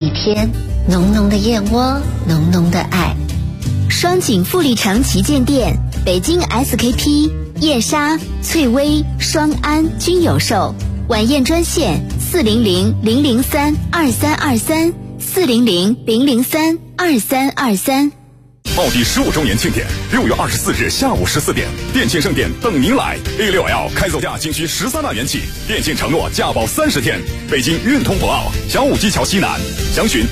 一天，浓浓的燕窝，浓浓的爱。 双井富力城旗舰店，北京 SKP、燕莎、翠微、双安均有售。晚宴专线400-003-2323，400-003-2323。 奥迪15周年庆典，6月24日下午14点，电信盛典等您来。A6L 开走价仅需13万元起，电信承诺价保30天。北京运通博奥小武基桥西南，详询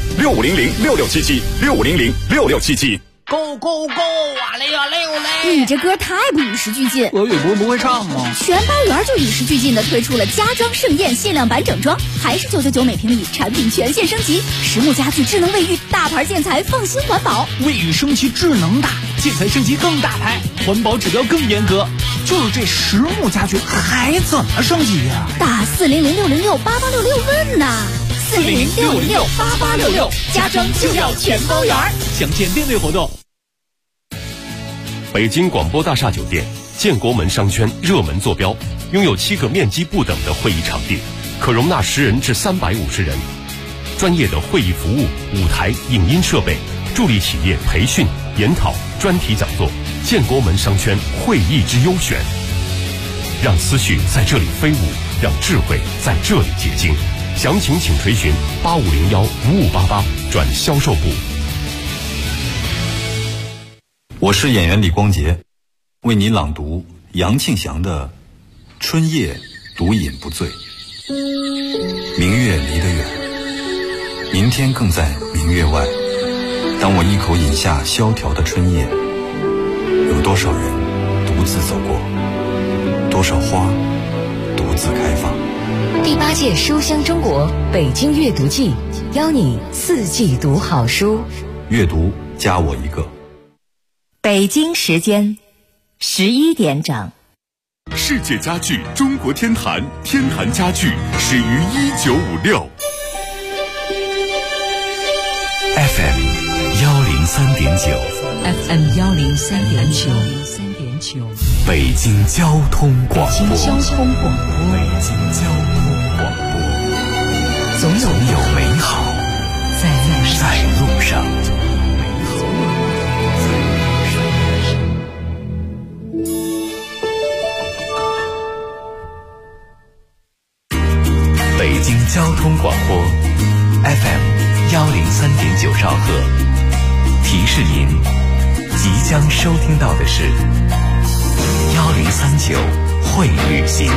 65006677，65006677。 Go go go！ 哇嘞呀嘞哟嘞！ 你这歌太不与时俱进。 俄语不会唱吗？ 全班园就与时俱进的推出了家装盛宴限量版整装，还是999每平米，产品全线升级，实木家具、智能卫浴，大牌建材，放心环保。 卫浴升级智能大，建材升级更大牌，环保指标更严格。就是这实木家具还怎么升级呀？ 打400-606-8866问呐！400-606-8866，家装就要全包圆。 详见店内活动。 北京广播大厦酒店建国门商圈热门坐标，拥有7个面积不等的会议场地，可容纳10人至350人。专业的会议服务、舞台、影音设备，助力企业培训、研讨、专题讲座。建国门商圈会议之优选，让思绪在这里飞舞，让智慧在这里结晶。详情请垂询8501-5588转销售部。 我是演员李光洁，为你朗读杨庆祥的《春夜独饮不醉》。明月离得远，明天更在明月外。当我一口饮下萧条的春夜，有多少人独自走过，多少花独自开放。 第8届书香中国北京阅读季，邀你4季读好书。 阅读加我一个。 北京时间11点整。 世界家具中国天坛，天坛家具始于1956。 FM 103.9 FM 103.9， 北京交通广播。 北京交通广播。总有美好在路上。北京交通广播 FM 103.9兆赫，提示您即将收听到的是1039会旅行。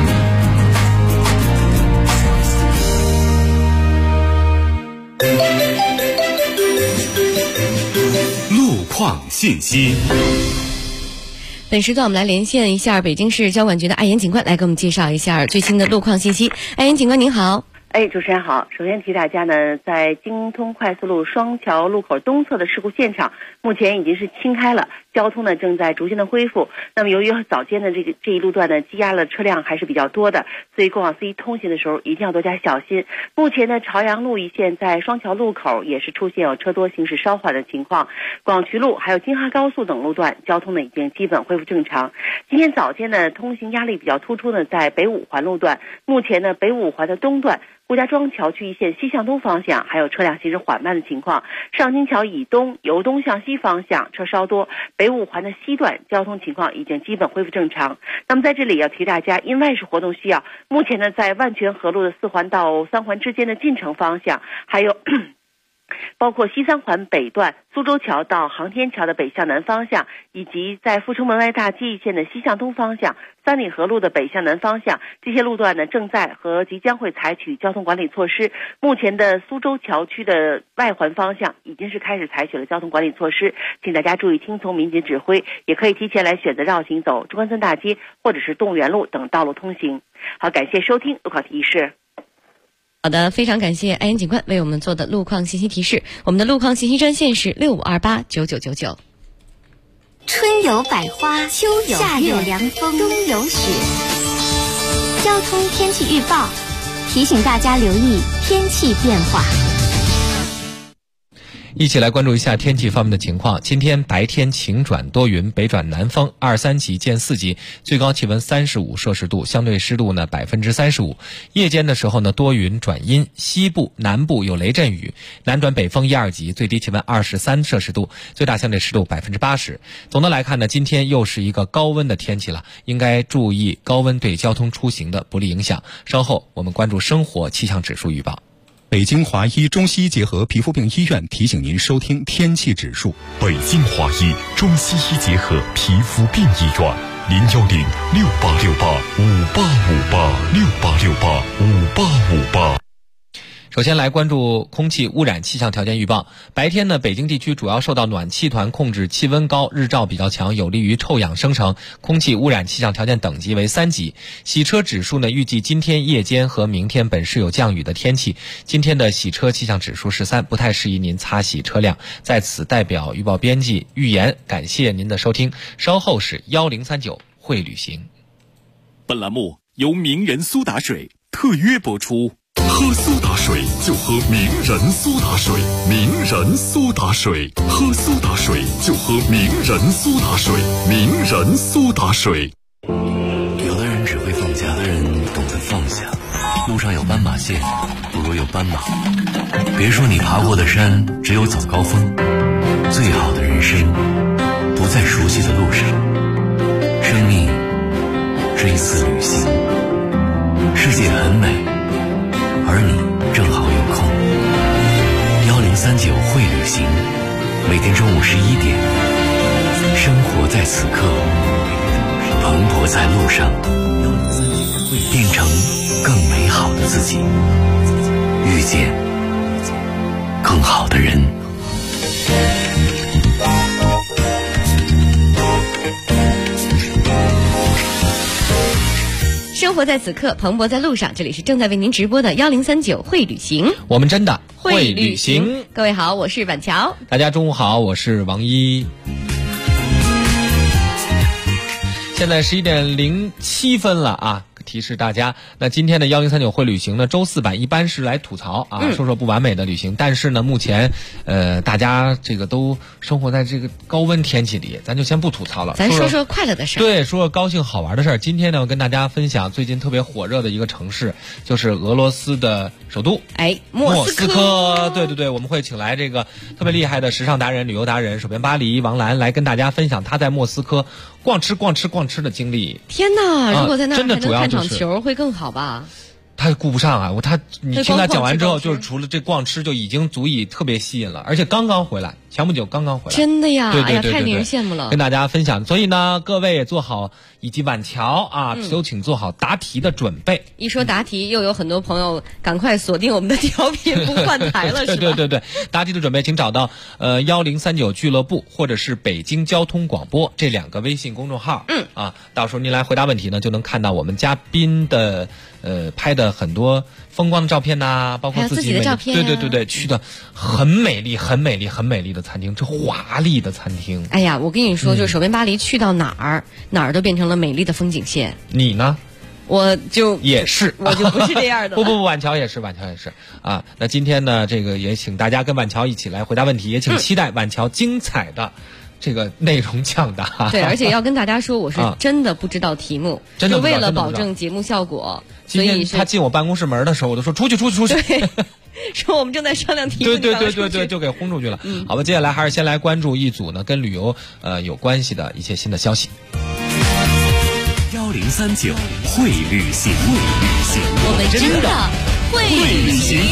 路况信息。 本时段我们来连线一下北京市交管局的艾岩警官，来给我们介绍一下最新的路况信息。艾岩警官您好。 主持人好。首先提大家呢，在京通快速路双桥路口东侧的事故现场，目前已经是清开了，交通呢正在逐渐的恢复。那么由于早间的这一路段呢，积压了车辆还是比较多的，所以过往司机通行的时候一定要多加小心。目前呢，朝阳路一线在双桥路口也是出现有车多行驶稍缓的情况，广渠路还有京哈高速等路段交通呢已经基本恢复正常。今天早间呢，通行压力比较突出呢，在北五环路段，目前呢北五环的东段顾家庄桥区一线西向东方向还有车辆行驶缓慢的情况，上京桥以东由东向西方向车稍多，北五环的西段交通情况已经基本恢复正常。那么在这里要提大家，因外事活动需要，目前呢在万泉河路的4环到3环之间的进城方向，还有包括西3环北段苏州桥到航天桥的北向南方向，以及在阜成门外大街一线的西向东方向，三里河路的北向南方向，这些路段呢正在和即将会采取交通管理措施。目前的苏州桥区的外环方向已经是开始采取了交通管理措施，请大家注意听从民警指挥，也可以提前来选择绕行走中关村大街或者是动物园路等道路通行。好，感谢收听路考提示。 好的，非常感谢艾岩警官为我们做的路况信息提示。我们的路况信息专线是65289999。 春有百花，秋有夏有凉风，冬有雪。交通天气预报提醒大家留意天气变化。 一起来关注一下天气方面的情况。今天白天晴转多云，北转南风，2、3级见4级，最高气温35摄氏度，相对湿度呢35%。夜间的时候呢，多云转阴，西部、南部有雷阵雨，南转北风1、2级，最低气温23摄氏度，最大相对湿度80%。总的来看呢，今天又是一个高温的天气了，应该注意高温对交通出行的不利影响。稍后我们关注生活气象指数预报。 北京华医中西医结合皮肤病医院提醒您收听天气指数。 北京华医中西医结合皮肤病医院，0106868585858，68685858。 首先来关注空气污染气象条件预报。白天呢，北京地区主要受到暖气团控制，气温高，日照比较强，有利于臭氧生成，空气污染气象条件等级为3级。洗车指数呢，预计今天夜间和明天本市有降雨的天气，今天的洗车气象指数是3，不太适宜您擦洗车辆。在此代表预报编辑预言，感谢您的收听。稍后是1039会旅行。 本栏目由名人苏打水特约播出。喝苏打水就喝名人苏打水，名人苏打水，喝苏打水就喝名人苏打水，名人苏打水。 有的人只会放假，有的人懂得放下。路上有斑马线，不如有斑马。别说你爬过的山只有早高峰，最好的人生不在熟悉的路上。生命是一次旅行，世界很美，而你正好有空。1039会旅行，每天中午11点，生活在此刻，蓬勃在路上，变成更美好的自己，遇见更好的人。 生活在此刻，蓬勃在路上。这里是正在为您直播的1039会旅行， 我们真的会旅行。 各位好，我是板桥。 大家中午好，我是王一。现在11点07分了啊。提示大家，那今天的1039会旅行呢，周4版一般是来吐槽啊，说说不完美的旅行。但是呢，目前大家这个都生活在这个高温天气里，咱就先不吐槽了， 咱说说快乐的事儿。 对，说说高兴好玩的事儿。今天呢，我跟大家分享最近特别火热的一个城市，就是俄罗斯的首都，莫斯科。对对对，我们会请来这个特别厉害的时尚达人、旅游达人，手边巴黎王兰来跟大家分享他在莫斯科逛吃的经历。 天哪，如果在那儿真的主要场球会更好吧？ 他顾不上啊！你听他讲完之后，就是除了这逛吃就已经足以特别吸引了，而且刚刚回来，前不久刚刚回来， 真的呀！ 对对对对对， 哎呀，太令人羡慕了。 跟大家分享，所以呢，各位也做好，以及晚桥啊，都请做好答题的准备。 一说答题，又有很多朋友赶快锁定我们的调频，不换台了，是吧？ 对，答题的准备，请找到1039俱乐部或者是北京交通广播这2个微信公众号。到时候您来回答问题呢，就能看到我们嘉宾的拍的很多风光的照片呐，包括自己的照片。 对，去的很美丽的餐厅，这华丽的餐厅。 哎呀，我跟你说，就是手边巴黎去到哪儿都变成了美丽的风景线。 你呢？ 我就也是， 我就不是这样的。 不，晚桥也是啊。那今天呢，这个也请大家跟晚桥一起来回答问题，也请期待晚桥精彩的这个内容抢答。 对，而且要跟大家说，我是真的不知道题目，就为了保证节目效果。 所以他进我办公室门的时候，我都说出去。 对，说我们正在商量题目。 对，就给轰出去了。好吧，接下来还是先来关注一组呢跟旅游有关系的一些新的消息。 1039会旅行， 我们真的会旅行。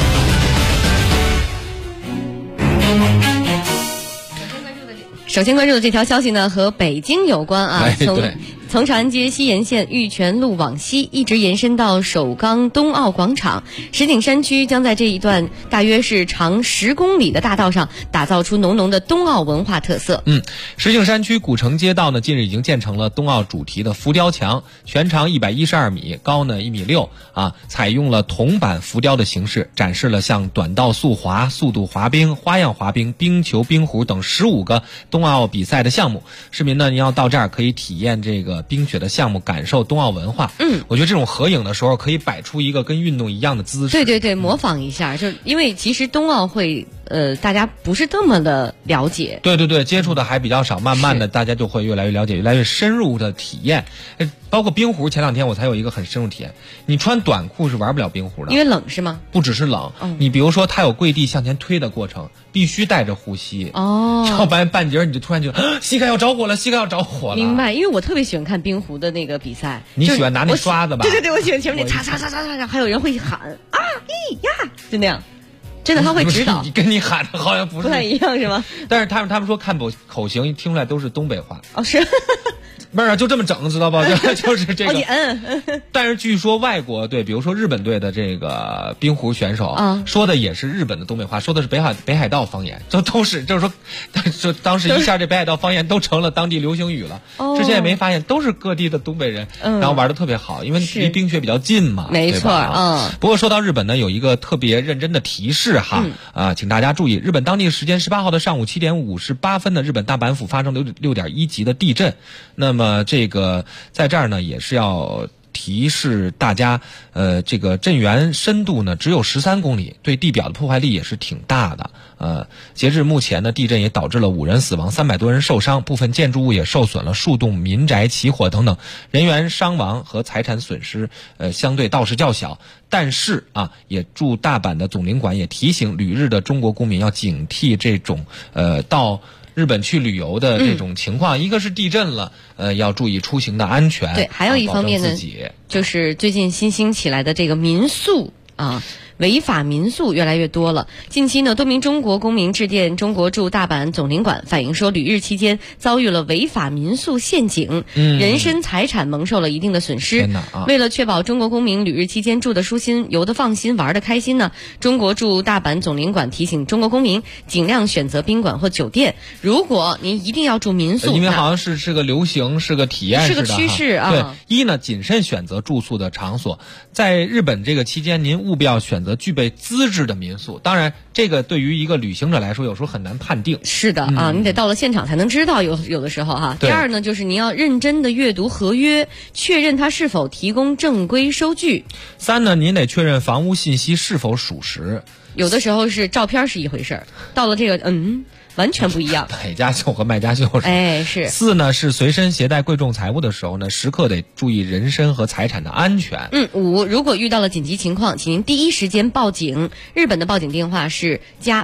首先关注的这条消息呢，和北京有关啊。从长安街西沿线玉泉路往西，一直延伸到首钢冬奥广场。石景山区将在这一段大约是长10公里的大道上，打造出浓浓的冬奥文化特色。 石景山区古城街道呢，近日已经建成了冬奥主题的浮雕墙，全长112米，高呢1.6米啊，采用了铜板浮雕的形式，展示了像短道速滑、速度滑冰、花样滑冰、冰球、冰壶等15个冬奥比赛的项目。市民呢，您要到这儿可以体验这个冰雪的项目，感受冬奥文化。我觉得这种合影的时候可以摆出一个跟运动一样的姿势。 对，模仿一下，就是因为其实冬奥会大家不是这么的了解。 对对对，接触的还比较少，慢慢的大家就会越来越了解，越来越深入的体验。包括冰壶，前2天我才有一个很深入体验。你穿短裤是玩不了冰壶的， 因为冷是吗？ 不只是冷，你比如说它有跪地向前推的过程，必须带着呼吸。要不然半截你就突然觉得膝盖要着火了，膝盖要着火了。 明白，因为我特别喜欢看冰壶的那个比赛。 你喜欢拿那刷子吧？ 对对对，我喜欢前面那擦擦擦擦擦，还有人会喊啊咦呀，就那样。真的他会指导， 跟你喊的好像不太一样是吗？ 但是他们说看口型听出来都是东北话。 是。 不是，就这么整，知道吧？就是这个。 哦， 但是据说外国队，比如说日本队的这个冰壶选手，说的也是日本的东北话，说的是北海道方言，都是，就是说，就当时一下这北海道方言都成了当地流行语了。之前也没发现，都是各地的东北人，然后玩的特别好，因为离冰雪比较近嘛。 没错， 不过说到日本呢，有一个特别认真的提示哈，请大家注意，日本当地时间18号的上午7点58分呢，日本大阪府发生了6.1级的地震。那么这个在这儿呢，也是要提示大家，这个震源深度呢只有13公里，对地表的破坏力也是挺大的。截至目前呢，地震也导致了5人死亡，300多人受伤，部分建筑物也受损了，数栋民宅起火等等，人员伤亡和财产损失相对倒是较小。但是也驻大阪的总领馆也提醒旅日的中国公民要警惕这种到日本去旅游的这种情况，一个是地震了，要注意出行的安全。 对，还有一方面呢，就是最近新兴起来的这个民宿违法民宿越来越多了。近期呢，多名中国公民致电中国驻大阪总领馆，反映说旅日期间遭遇了违法民宿陷阱，人身财产蒙受了一定的损失。为了确保中国公民旅日期间住得舒心、游得放心、玩得开心呢，中国驻大阪总领馆提醒中国公民尽量选择宾馆或酒店。如果您一定要住民宿， 因为好像是个流行，是个体验， 是个趋势啊。 对，一呢，谨慎选择住宿的场所，在日本这个期间，您务必要选择具备资质的民宿。当然这个对于一个旅行者来说有时候很难判定。 是的你得到了现场才能知道，有的时候哈。第二呢，就是你要认真的阅读合约，确认它是否提供正规收据。 3呢，您得确认房屋信息是否属实。 有的时候是照片是一回事儿，到了这个完全不一样。 买家秀和卖家秀是。 4呢，是随身携带贵重财物的时候呢，时刻得注意人身和财产的安全。 5，如果遇到了紧急情况，请您第一时间报警。日本的报警电话是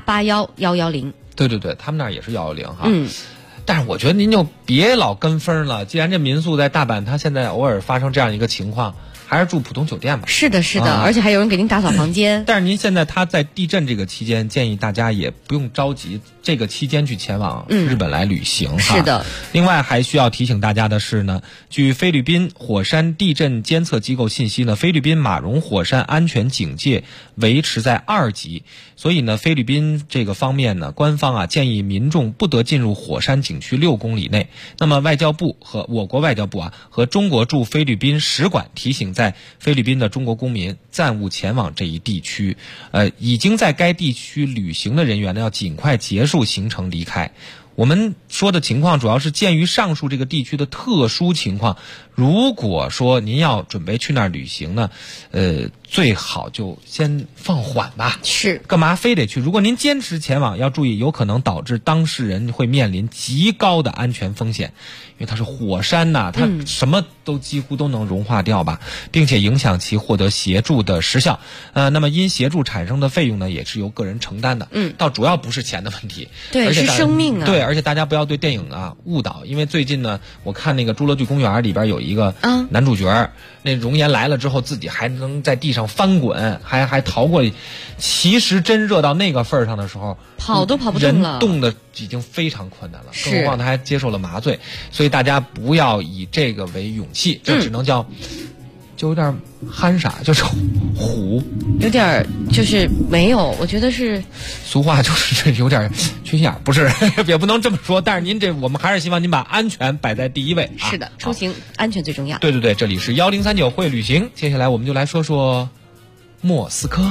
+81110。 对对对，他们那儿也是110哈。但是我觉得您就别老跟风了，既然这民宿在大阪，它现在偶尔发生这样一个情况，还是住普通酒店吧。 是的，是的，而且还有人给您打扫房间。 但是您现在他在地震这个期间，建议大家也不用着急，这个期间去前往日本来旅行。 是的。 另外还需要提醒大家的是呢，据菲律宾火山地震监测机构信息呢，菲律宾马荣火山安全警戒维持在2级，所以呢，菲律宾这个方面呢，官方建议民众不得进入火山景区6公里内。那么外交部和我国外交部和中国驻菲律宾使馆提醒在菲律宾的中国公民暂勿前往这一地区。已经在该地区旅行的人员呢，要尽快结束行程离开。我们说的情况主要是鉴于上述这个地区的特殊情况，如果说您要准备去那儿旅行呢，最好就先放缓吧。 是， 干嘛非得去？如果您坚持前往，要注意有可能导致当事人会面临极高的安全风险，因为它是火山呐，它什么都几乎都能融化掉吧，并且影响其获得协助的时效。那么因协助产生的费用呢，也是由个人承担的。倒主要不是钱的问题， 对，是生命啊。 对，而且大家不要对电影误导，因为最近呢，我看那个《侏罗纪公园》里边有一个男主角，那熔岩来了之后，自己还能在地上翻滚，还逃过。其实真热到那个份儿上的时候， 跑都跑不动了， 人动的已经非常困难了，更何况他还接受了麻醉。所以大家不要以这个为勇气，这只能叫。就有点憨傻，就是虎， 有点就是没有，我觉得是俗话就是有点缺心眼，不是也不能这么说。但是您我们还是希望您把安全摆在第一位。 是的，出行安全最重要。 对对对，这里是1039会旅行，接下来我们就来说说莫斯科。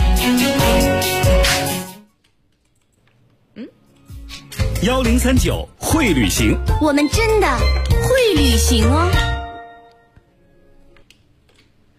1039会旅行， 我们真的会旅行哦。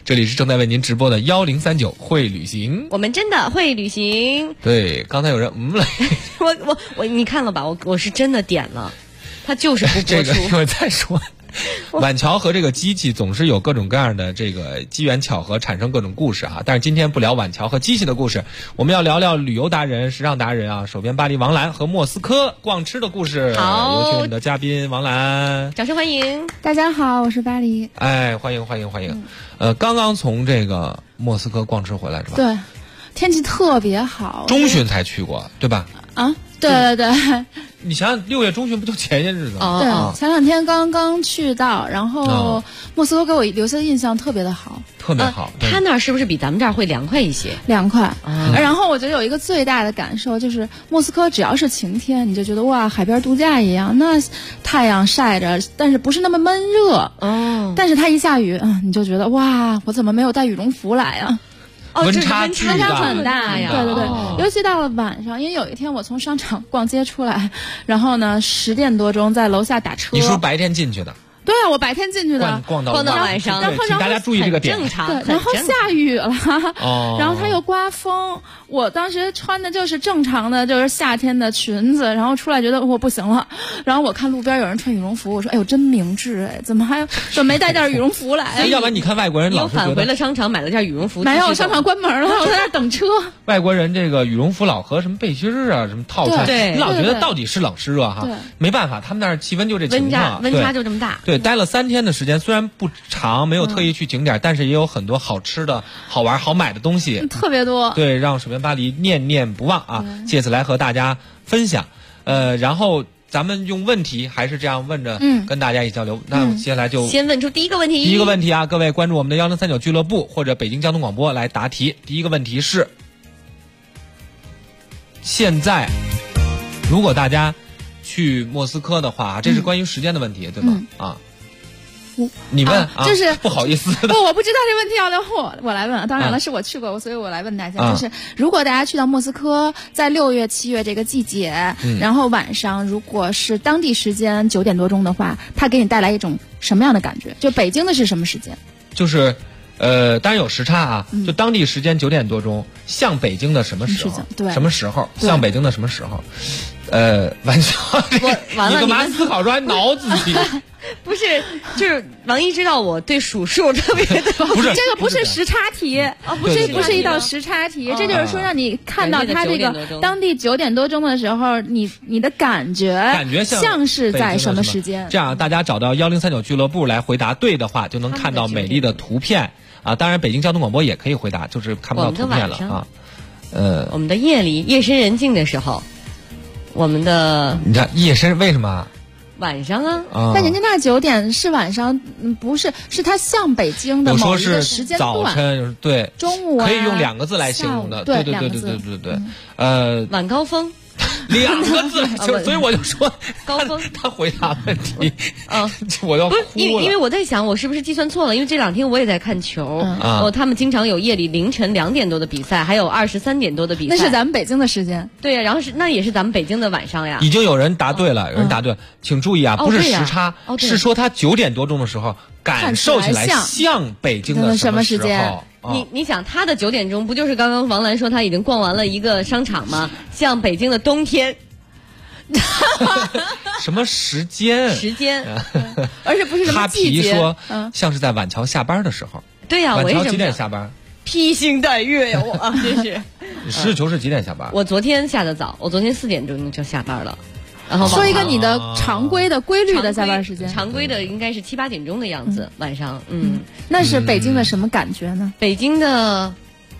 这里是正在为您直播的1039会旅行， 我们真的会旅行。 对，刚才有人了， 我你看了吧？我是真的点了，他就是不播出。 这个我再说。晚桥和这个机器总是有各种各样的这个机缘巧合，产生各种故事啊。但是今天不聊晚桥和机器的故事，我们要聊聊旅游达人、时尚达人啊，手边巴黎王兰和莫斯科逛吃的故事。 好， 有请我们的嘉宾王兰， 掌声欢迎。 大家好，我是巴黎。 哎，欢迎。刚刚从这个莫斯科逛吃回来是吧？ 对，天气特别好。 中旬才去过，对吧？ 啊，对。 你想想，6月中旬不就前些日子吗？ 对，前2天刚刚去到，然后莫斯科给我留下的印象特别的好， 特别好。 他那儿是不是比咱们这儿会凉快一些？ 凉快。然后我觉得有一个最大的感受就是，莫斯科只要是晴天，你就觉得哇，海边度假一样，那太阳晒着，但是不是那么闷热。但是它一下雨，你就觉得哇，我怎么没有带羽绒服来啊？ 温差很大呀！对，尤其到了晚上，因为有一天我从商场逛街出来，然后呢10点多钟在楼下打车。 你是不是白天进去的？ 对啊，我白天进去的， 逛到晚上， 然后请大家注意这个点。 正常。 然后下雨了，然后它又刮风。我当时穿的就是正常的，就是夏天的裙子，然后出来觉得我不行了。然后我看路边有人穿羽绒服，我说：“哎呦，真明智哎，怎么没带件羽绒服来？” 所以要不然你看外国人老是返回了商场买了件羽绒服。 没有，商场关门了，我在那等车。 外国人这个羽绒服老和什么背心啊、什么套餐， 对， 你老觉得到底是冷是热哈？没办法，他们那儿气温就这情况， 温差就这么大。 对，待了3天的时间，虽然不长，没有特意去景点，但是也有很多好吃的、好玩、好买的东西， 特别多。 对，让手边巴黎念念不忘啊！借此来和大家分享。然后咱们用问题还是这样问着，跟大家一起交流。那接下来就先问出第一个问题。 第一个问题啊，各位关注我们的1039俱乐部或者北京交通广播来答题。第一个问题是：现在如果大家去莫斯科的话，这是关于时间的问题，对吗？你问就是不好意思不，我不知道这问题要我来问。当然了，是我去过，所以我来问大家，就是如果大家去到莫斯科，在6月、7月这个季节，然后晚上如果是当地时间9点多钟的话，它给你带来一种什么样的感觉？就北京的是什么时间？ 就是当然有时差啊，就当地时间9点多钟，像北京的什么时候？ 对， 什么时候？像北京的什么时候？完全，你干嘛思考出来挠自己？ 不是，就是王一知道我对数数特别的， 不是这个不是时差题不是一道时差题，这就是说让你看到它这个当地9点多钟的时候，你的感觉像是在什么时间？ 这样大家找到1039俱乐部来回答对的话，就能看到美丽的图片啊。当然，北京交通广播也可以回答，就是看不到图片了啊。 我们的夜深人静的时候，我们的你看夜深为什么？ 晚上啊， 但人家那9点是晚上，不是，是它像北京的某一个时间段。 早晨，对， 中午可以用2个字来形容的，对， 晚高峰。 2个字，所以我就说高峰他回答问题，我要哭了。 因为我在想，我是不是计算错了？因为这2天我也在看球，他们经常有夜里凌晨2点多的比赛，还有23点多的比赛。 那是咱们北京的时间。 对呀，然后那也是咱们北京的晚上呀。 已经有人答对了，请注意啊，不是时差，是说他9点多钟的时候感受起来像北京的什么时间？ 你想他的9点钟不就是刚刚王兰说他已经逛完了一个商场吗？像北京的冬天， 什么时间？ 而且不是什么季节。 他说像是在晚桥下班的时候。 对呀， 晚桥几点下班？ 披星戴月呀，我真是。 实事求是几点下班？ 我昨天下的早，我昨天4点钟就下班了。 然后说一个你的常规的规律的下班时间， 常规的应该是7、8点钟的样子，晚上。 那是北京的什么感觉呢？ 北京的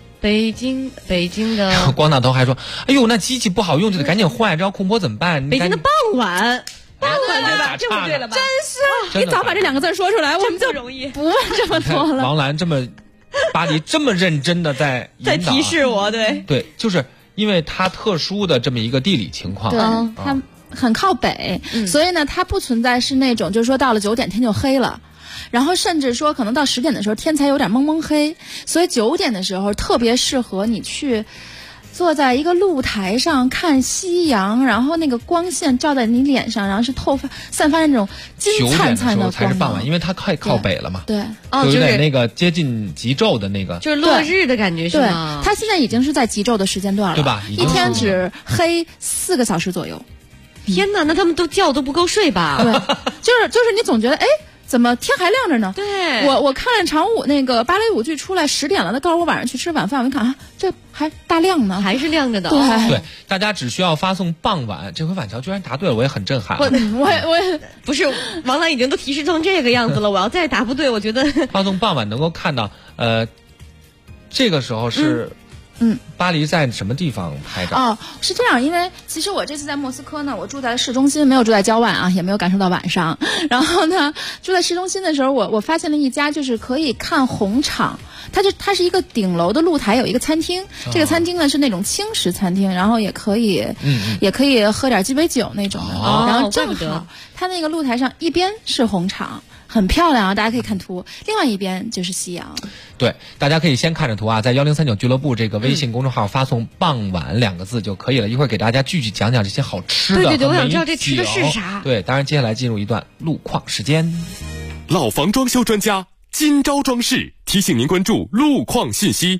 光大头还说：“哎呦，那机器不好用，就得赶紧换，这要空播怎么办？” 北京的傍晚对吧？这不对了吧？ 真是，你早把这2个字说出来，我们就容易不问这么多了。 王兰巴黎这么认真的在提示我， 对，就是因为它特殊的这么一个地理情况， 对，它 很靠北，所以呢，它不存在是那种就是说到了9点天就黑了，然后甚至说可能到10点的时候天才有点蒙蒙黑，所以9点的时候特别适合你去坐在一个露台上看夕阳，然后那个光线照在你脸上，然后是散发那种金灿灿的光芒。9点的时候才是傍晚，因为它快靠北了嘛。 对， 就有点那个接近极昼的那个， 就是落日的感觉是吗？ 对，它现在已经是在极昼的时间段了， 对吧？ 一天只黑4个小时左右。 天哪，那他们觉都不够睡吧？ 对，就是你总觉得怎么天还亮着呢？ 对， 我看了场舞那个芭蕾舞剧出来10点了，他告诉我晚上去吃晚饭，我一看这还大亮呢， 还是亮着的。 对， 大家只需要发送傍晚，这回晚桥居然答对了，我也很震撼。 我也不是，王澜已经都提示成这个样子了，我要再答不对，我觉得发送傍晚能够看到，这个时候是。巴黎在什么地方拍照？ 是这样，因为其实我这次在莫斯科呢，我住在市中心，没有住在郊外啊，也没有感受到晚上。然后呢，住在市中心的时候，我发现了一家就是可以看红场，它是一个顶楼的露台，有一个餐厅。这个餐厅呢是那种轻食餐厅，然后也可以喝点鸡尾酒那种的。然后正好它那个露台上一边是红场。很漂亮啊，大家可以看图。另外一边就是夕阳。 对，大家可以先看着图啊，在1039俱乐部这个微信公众号发送傍晚2个字就可以了。一会儿给大家具体讲讲这些好吃的。 对，我想知道这吃的是啥。 对，当然接下来进入一段路况时间。 老房装修专家今朝装饰提醒您关注路况信息。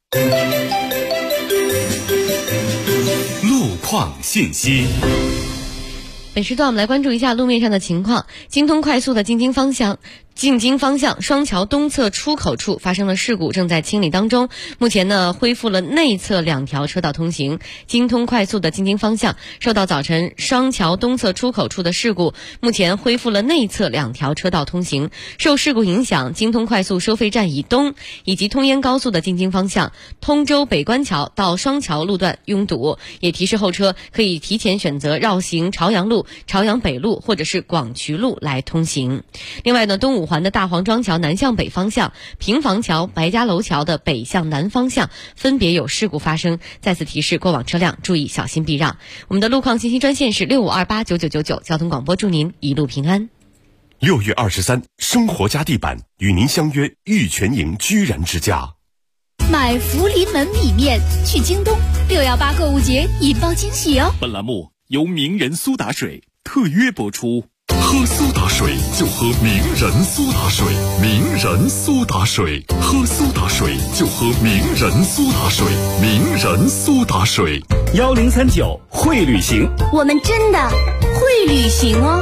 路况信息。 本时段我们来关注一下路面上的情况。京通快速的进京方向双桥东侧出口处发生了事故，正在清理当中。目前呢，恢复了内侧2条车道通行。京通快速的进京方向受到早晨双桥东侧出口处的事故，目前恢复了内侧2条车道通行。受事故影响，京通快速收费站以东以及通燕高速的进京方向通州北关桥到双桥路段拥堵，也提示后车可以提前选择绕行朝阳路、朝阳北路或者是广渠路来通行。另外呢，东五环的大黄庄桥南向北方向、平房桥、白家楼桥的北向南方向分别有事故发生，再次提示过往车辆注意小心避让。我们的路况信息专线是65289999，交通广播祝您一路平安。 6月23，生活家地板与您相约玉泉营居然之家。 买福临门米面去京东，618购物节引爆惊喜哦！ 本栏目由名人苏打水特约播出。 喝苏打水就喝名人苏打水，名人苏打水，喝苏打水就喝名人苏打水，名人苏打水。 1039会旅行， 我们真的会旅行哦。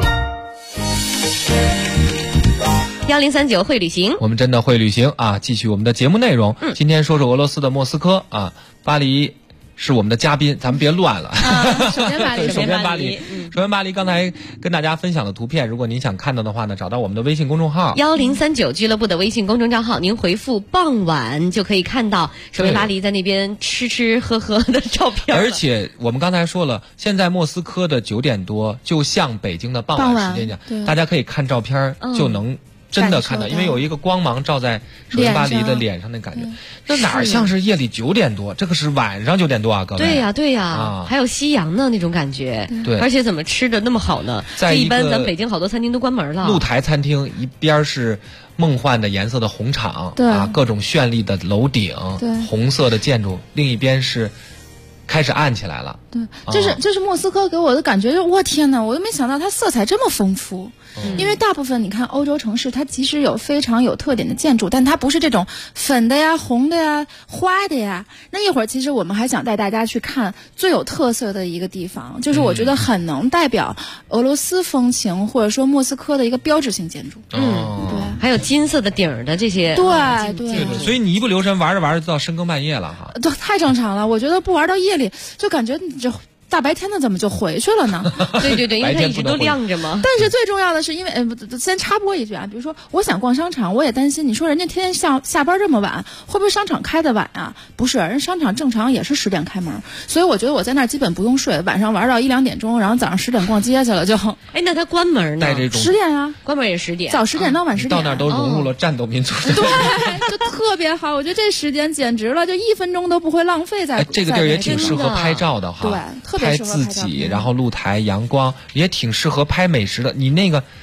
1039会旅行， 我们真的会旅行啊！继续我们的节目内容。今天说说俄罗斯的莫斯科啊，巴黎是我们的嘉宾，咱们别乱了。 首先巴黎，刚才跟大家分享的图片，如果您想看到的话呢，找到我们的微信公众号 1039俱乐部的微信公众账号，您回复傍晚就可以看到首先巴黎在那边吃喝的照片。 而且我们刚才说了，现在莫斯科的9点多就像北京的傍晚时间讲，大家可以看照片就能真的看到，因为有一个光芒照在首先巴黎的脸上的感觉，那哪像是夜里9点多，这个是晚上9点多啊，各位。 对呀，还有夕阳呢那种感觉。 对， 而且怎么吃的那么好呢？这一般咱北京好多餐厅都关门了。 露台餐厅一边是梦幻的颜色的红场，各种绚丽的楼顶，红色的建筑，另一边是开始暗起来了。 对，这是莫斯科给我的感觉，我天哪，我都没想到它色彩这么丰富。因为大部分你看欧洲城市，它即使有非常有特点的建筑，但它不是这种粉的呀、红的呀、花的呀。那一会儿其实我们还想带大家去看最有特色的一个地方，就是我觉得很能代表俄罗斯风情或者说莫斯科的一个标志性建筑。对， 还有金色的顶儿的这些。 对， 所以你一不留神玩着玩着就到深更半夜了哈。 对，太正常了。我觉得不玩到夜里，就感觉你这大白天的怎么就回去了呢？ 对，因为它一直都亮着嘛。 但是最重要的是，因为先插播一句啊，比如说我想逛商场，我也担心，你说人家天天下班这么晚，会不会商场开的晚啊？不是，人商场正常也是10点开门，所以我觉得我在那儿基本不用睡，晚上玩到1-2点钟，然后早上10点逛街去了就。 那它关门呢 ？10点啊， 关门也10点， 早10点到晚10点， 到那儿都融入了战斗民族。 对，就特别好，我觉得这时间简直了，就1分钟都不会浪费在。 这个地儿也挺适合拍照的哈， 对，特别适合拍自己。然后露台阳光也挺适合拍美食的。你那个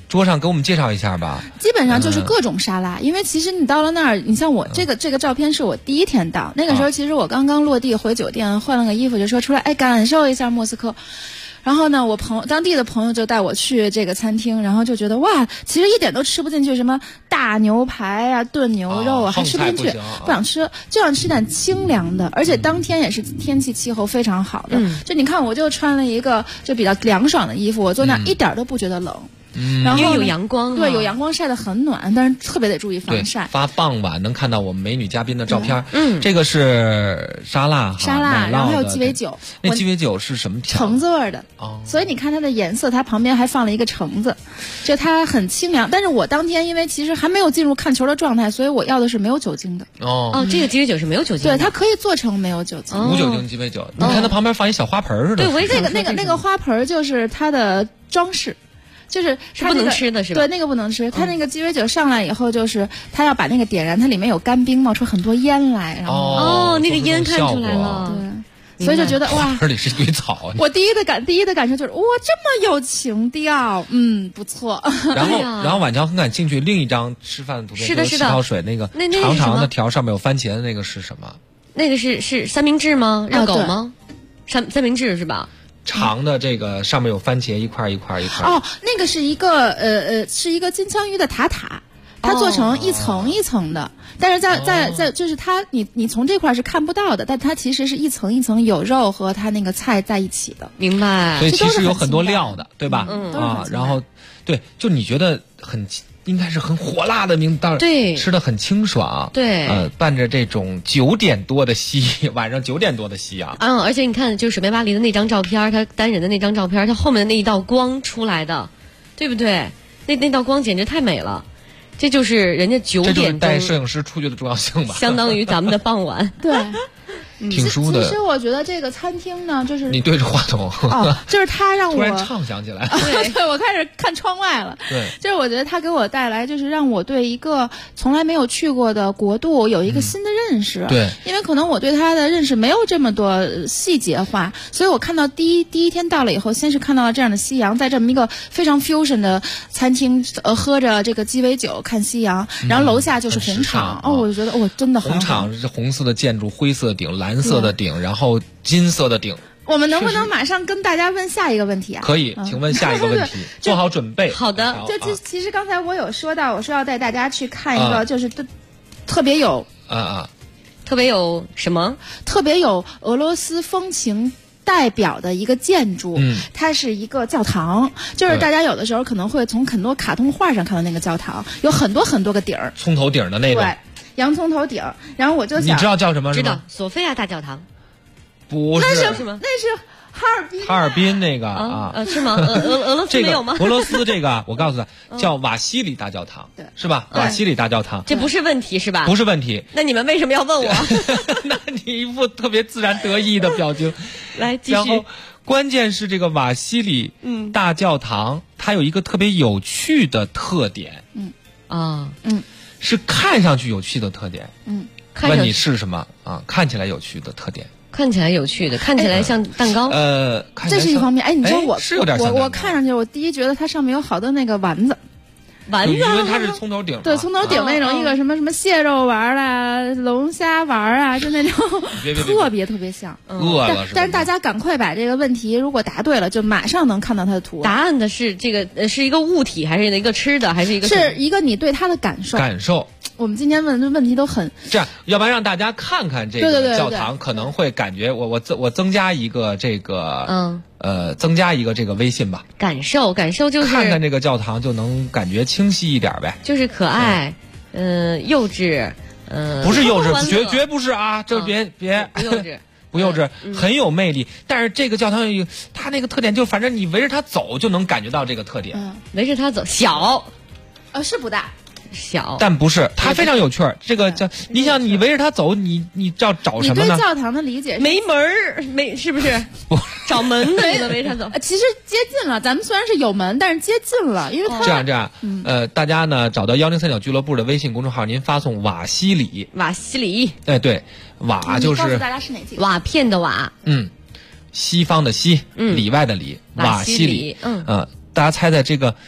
桌上给我们介绍一下吧。 基本上就是各种沙拉，因为其实你到了那儿，你像我这个照片是我第一天到，那个时候其实我刚刚落地回酒店，换了个衣服，就说出来，哎，感受一下莫斯科。然后呢，我当地的朋友就带我去这个餐厅，然后就觉得哇，其实一点都吃不进去，什么大牛排啊、炖牛肉啊，还吃不进去，不想吃，就想吃点清凉的。而且当天也是天气气候非常好的，就你看，我就穿了一个就比较凉爽的衣服，我坐那一点都不觉得冷。然后因为有阳光， 对，有阳光晒得很暖，但是特别得注意防晒。 发傍晚能看到我们美女嘉宾的照片。这个是沙拉， 然后还有鸡尾酒。 那鸡尾酒是什么调？ 橙子味的。所以你看它的颜色，它旁边还放了一个橙子，就它很清凉。但是我当天因为其实还没有进入看球的状态，所以我要的是没有酒精的。 这个鸡尾酒是没有酒精的。 对，它可以做成没有酒精。 无酒精鸡尾酒。你看它旁边放一小花盆似的。 对，我那个花盆就是它的装饰。就是它、 不能吃的是吧？ 对，那个不能吃。它那个鸡尾酒上来以后，就是它要把那个点燃，它里面有干冰，冒出很多烟来，然后那个烟看出来了， 对，所以就觉得哇， 这里是一堆草。 我第一的感受就是哇，这么有情调，不错。 然后晚上很感兴趣，另一张吃饭的图片是的， 气泡水那个长长的条上面有番茄的那个是什么？ 那个是三明治吗？热狗吗？三明治是吧？ 长的这个上面有番茄一块一块。 那个是一个是一个金枪鱼的塔，它做成一层一层的，但是在就是它你从这块是看不到的，但它其实是一层一层有肉和它那个菜在一起的。 明白。 所以其实有很多料的，对吧？然后对，就你觉得应该是很火辣的名字， 对， 吃的很清爽， 对， 伴着这种9点多的晚上9点多的夕阳， 而且你看，就是水梅巴黎的那张照片，他单人的那张照片，他后面的那一道光出来的，对不对？那道光简直太美了，这就是人家9点钟， 这就是带摄影师出去的重要性吧， 相当于咱们的傍晚， 对。 挺舒的。 其实我觉得这个餐厅呢，就是你对着话筒， 就是他让我突然畅想起来， 对，我开始看窗外了。 对， 就是我觉得他给我带来，就是让我对一个从来没有去过的国度有一个新的认识。 对， 因为可能我对他的认识没有这么多细节化，所以我看到第一天到了以后，先是看到了这样的夕阳，在这么一个非常 fusion 的餐厅，喝着这个鸡尾酒看夕阳，然后楼下就是红场，我就觉得真的红场是红色的建筑，灰色顶，蓝色的顶，然后金色的顶。 我们能不能马上跟大家问下一个问题啊？ 可以，请问下一个问题，做好准备。 好的。 其实刚才我有说到，我说要带大家去看一个，就是特别有特别有什么？ 特别有俄罗斯风情代表的一个建筑，它是一个教堂，就是大家有的时候可能会从很多卡通画上看到那个教堂，有很多很多个顶儿， 葱头顶的那种， 对，洋葱头顶。然后我就想， 你知道叫什么？ 知道，索菲亚大教堂。 不是， 那是哈尔滨那个是吗？俄罗斯没有吗？ 俄罗斯这个，我告诉他叫瓦西里大教堂，是吧？瓦西里大教堂， 这不是问题是吧？ 不是问题。 那你们为什么要问我？ 那你一副特别自然得意的表情。 来继续。 然后关键是这个瓦西里大教堂，它有一个特别有趣的特点。是看上去有趣的特点。问你是什么啊？看起来有趣的特点。 看起来有趣的，看起来像蛋糕。 这是一方面。你知道我是有点像我看上去，我第一觉得它上面有好多那个丸子。 因为它是葱头顶。 对，葱头顶那种一个什么蟹肉丸啊、龙虾丸啊，就那种特别像。 饿了是吧？ 但是大家赶快把这个问题如果答对了，就马上能看到它的图。 答案的是这个是一个物体，还是一个吃的，还是一个？ 是一个你对它的感受。我们今天问的问题都很这样，要不然让大家看看这个教堂，可能会感觉我增加一个这个增加一个这个微信吧。 感受就是看看这个教堂就能感觉清晰一点呗。 就是可爱，幼稚， 不是幼稚，绝不是啊！这别不幼稚。 不幼稚，很有魅力。但是这个教堂它那个特点，就反正你围着它走就能感觉到这个特点。 围着它走，小， 是不大。 小， 但不是，它非常有趣儿。这个叫你想，你围着它走，你找什么呢？ 你对教堂的理解没门儿，是不是？找门的，你能围着它走？ 其实接近了，咱们虽然是有门，但是接近了，因为它这样，大家呢找到103角俱乐部的微信公众号，您发送瓦西里。 瓦西里， 哎，对，瓦就是告诉大家是哪几个？ 瓦片的瓦， 西方的西，里外的里，瓦西里，大家猜猜这个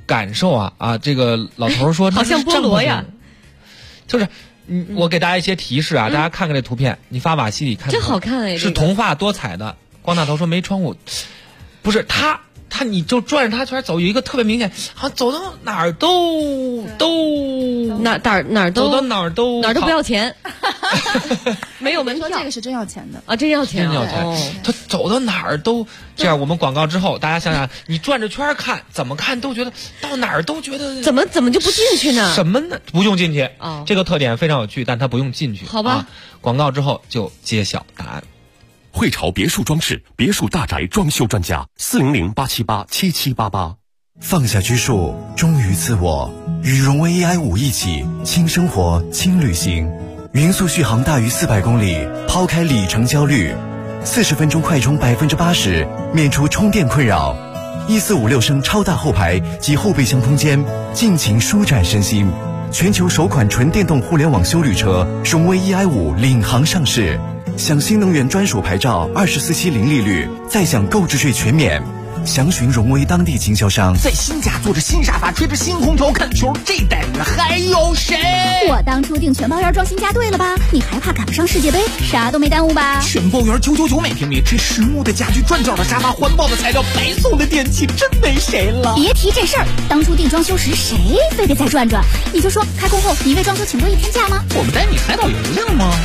感受啊，这个老头说好像菠萝呀， 就是我给大家一些提示啊，大家看看这图片，你发瓦西里看， 真好看哎， 是铜发多彩的。光大头说没窗户，不是他你就转着他圈走，有一个特别明显，好像走到哪儿都哪儿走到哪儿都不要钱，没有门票， 这个是真要钱的啊，真要钱， 他走到哪儿都这样。我们广告之后，大家想想，你转着圈看，怎么看都觉得到哪儿都觉得怎么就不进去呢？ 什么呢？不用进去这个特点非常有趣，但它不用进去。 好吧， 广告之后就揭晓答案。 汇潮别墅装饰别墅大宅装修专家400-878-7788。 放下拘束，忠于自我，与荣威 AI5一起轻生活轻旅行，匀速续航大于400公里，抛开里程焦虑，40分钟快充80%，免除充电困扰，1456升超大后排及后备箱空间，尽情舒展身心。全球首款纯电动互联网休旅车荣威 AI5领航上市，享新能源专属牌照，24期零利率，再享购置税全免。详询荣威当地经销商。 在新家坐着新沙发，吹着新空调看球，这待遇还有谁？ 我当初订全包园装新家对了吧？你还怕赶不上世界杯？啥都没耽误吧？ 全包园999每平米，这实木的家具、转角的沙发、环保的材料、白送的电器，真没谁了。 别提这事儿，当初订装修时谁非得再转转？你就说开工后你为装修请过1天假吗？ 我们带你海岛邮令吗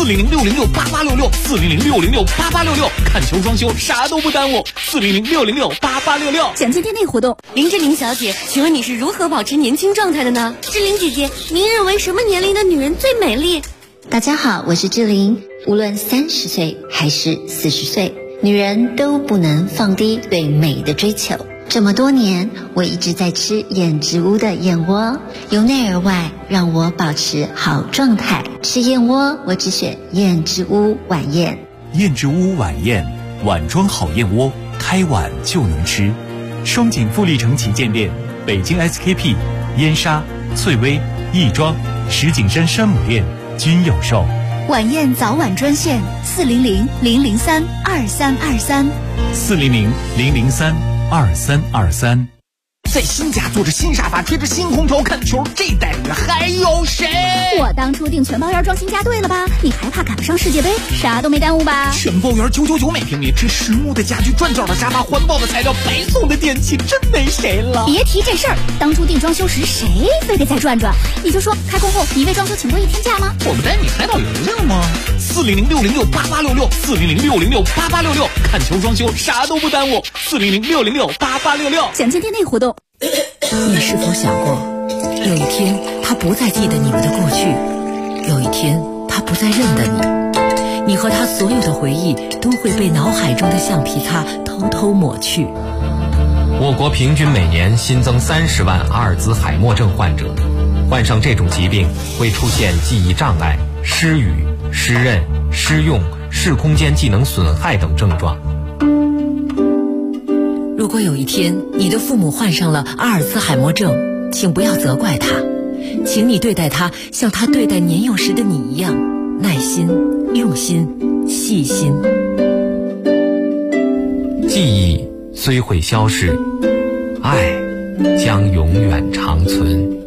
？400-606-8866，400-606-8866，看球装修啥都不耽误。400-606-8866。 详情店内活动。 林志玲小姐，请问你是如何保持年轻状态的呢？志玲姐姐，您认为什么年龄的女人最美丽？ 大家好，我是志玲。无论30岁还是40岁，女人都不能放低对美的追求。这么多年，我一直在吃燕之屋的燕窝，由内而外让我保持好状态。吃燕窝，我只选燕之屋晚宴。 燕之屋晚宴，碗装好燕窝，开碗就能吃。双井富力城旗舰店、北京 SKP、燕莎、翠微、亦庄、石景山山姆店均有售。 晚宴早晚专线400-003-2323。 400-003-2323。 在新家坐着新沙发，吹着新空调看球，这待遇还有谁？ 我当初订全包园装新家对了吧？你还怕赶不上世界杯？啥都没耽误吧？ 全包园999每平米，这实木的家具、转角的沙发、环保的材料、白送的电器，真没谁了。 别提这事儿，当初订装修时谁非得再转转？你就说开工后你为装修请过1天假吗？ 我们带你海岛邮令吗？400-606-8866，400-606-8866，看球装修啥都不耽误。400-606-8866， 详情店内活动。 你是否想过，有一天他不再记得你们的过去，有一天他不再认得你，你和他所有的回忆都会被脑海中的橡皮擦偷偷抹去。 我国平均每年新增30万阿尔兹海默症患者，患上这种疾病会出现记忆障碍、失语、失认、失用、视空间技能损害等症状。 如果有一天你的父母患上了阿尔兹海默症，请不要责怪他，请你对待他像他对待年幼时的你一样，耐心、用心、细心。 记忆虽会消逝，爱将永远长存。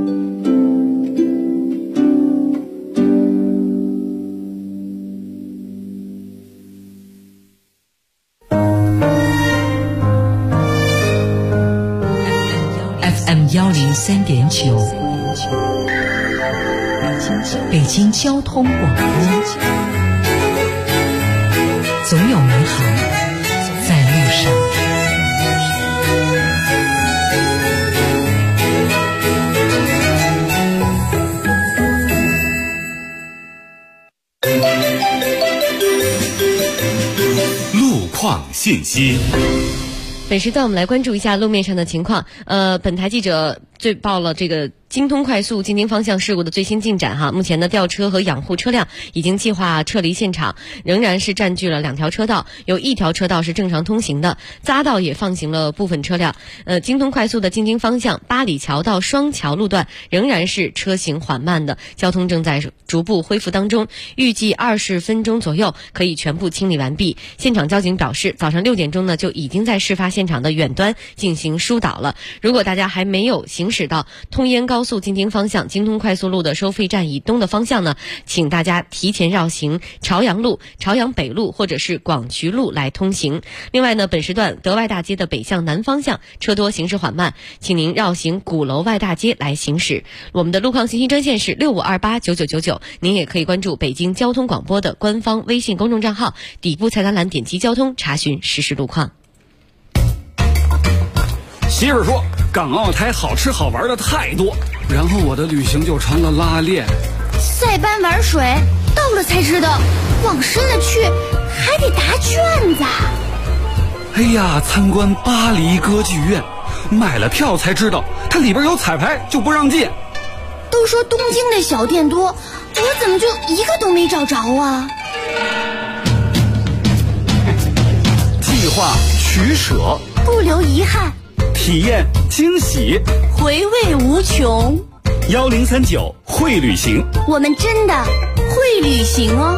103.9，北京交通广播，总有美好在路上。 路况信息。 本时段我们来关注一下路面上的情况。本台记者报了这个京通快速京津方向事故的最新进展哈。目前呢，吊车和养护车辆已经计划撤离现场，仍然是占据了2条车道，有1条车道是正常通行的，匝道也放行了部分车辆。京通快速的京津方向八里桥到双桥路段仍然是车行缓慢的，交通正在逐步恢复当中，预计20分钟左右可以全部清理完毕。现场交警表示，早上6点钟呢就已经在事发现场的远端进行疏导了。如果大家还没有行驶到通燕高速京津方向京通快速路的收费站以东的方向呢，请大家提前绕行朝阳路、朝阳北路或者是广渠路来通行。另外呢，本时段德外大街的北向南方向车多行驶缓慢，请您绕行鼓楼外大街来行驶。我们的路况信息专线是65289999，您也可以关注北京交通广播的官方微信公众账号，底部菜单栏点击交通查询实时路况。 媳妇说港澳台好吃好玩的太多，然后我的旅行就成了拉练。 塞班玩水，到了才知道往深了去还得答卷子。 哎呀，参观巴黎歌剧院，买了票才知道它里边有彩排就不让进。 都说东京的小店多，我怎么就一个都没找着啊？ 计划取舍， 不留遗憾， 体验惊喜， 回味无穷。 1039会旅行， 我们真的会旅行哦。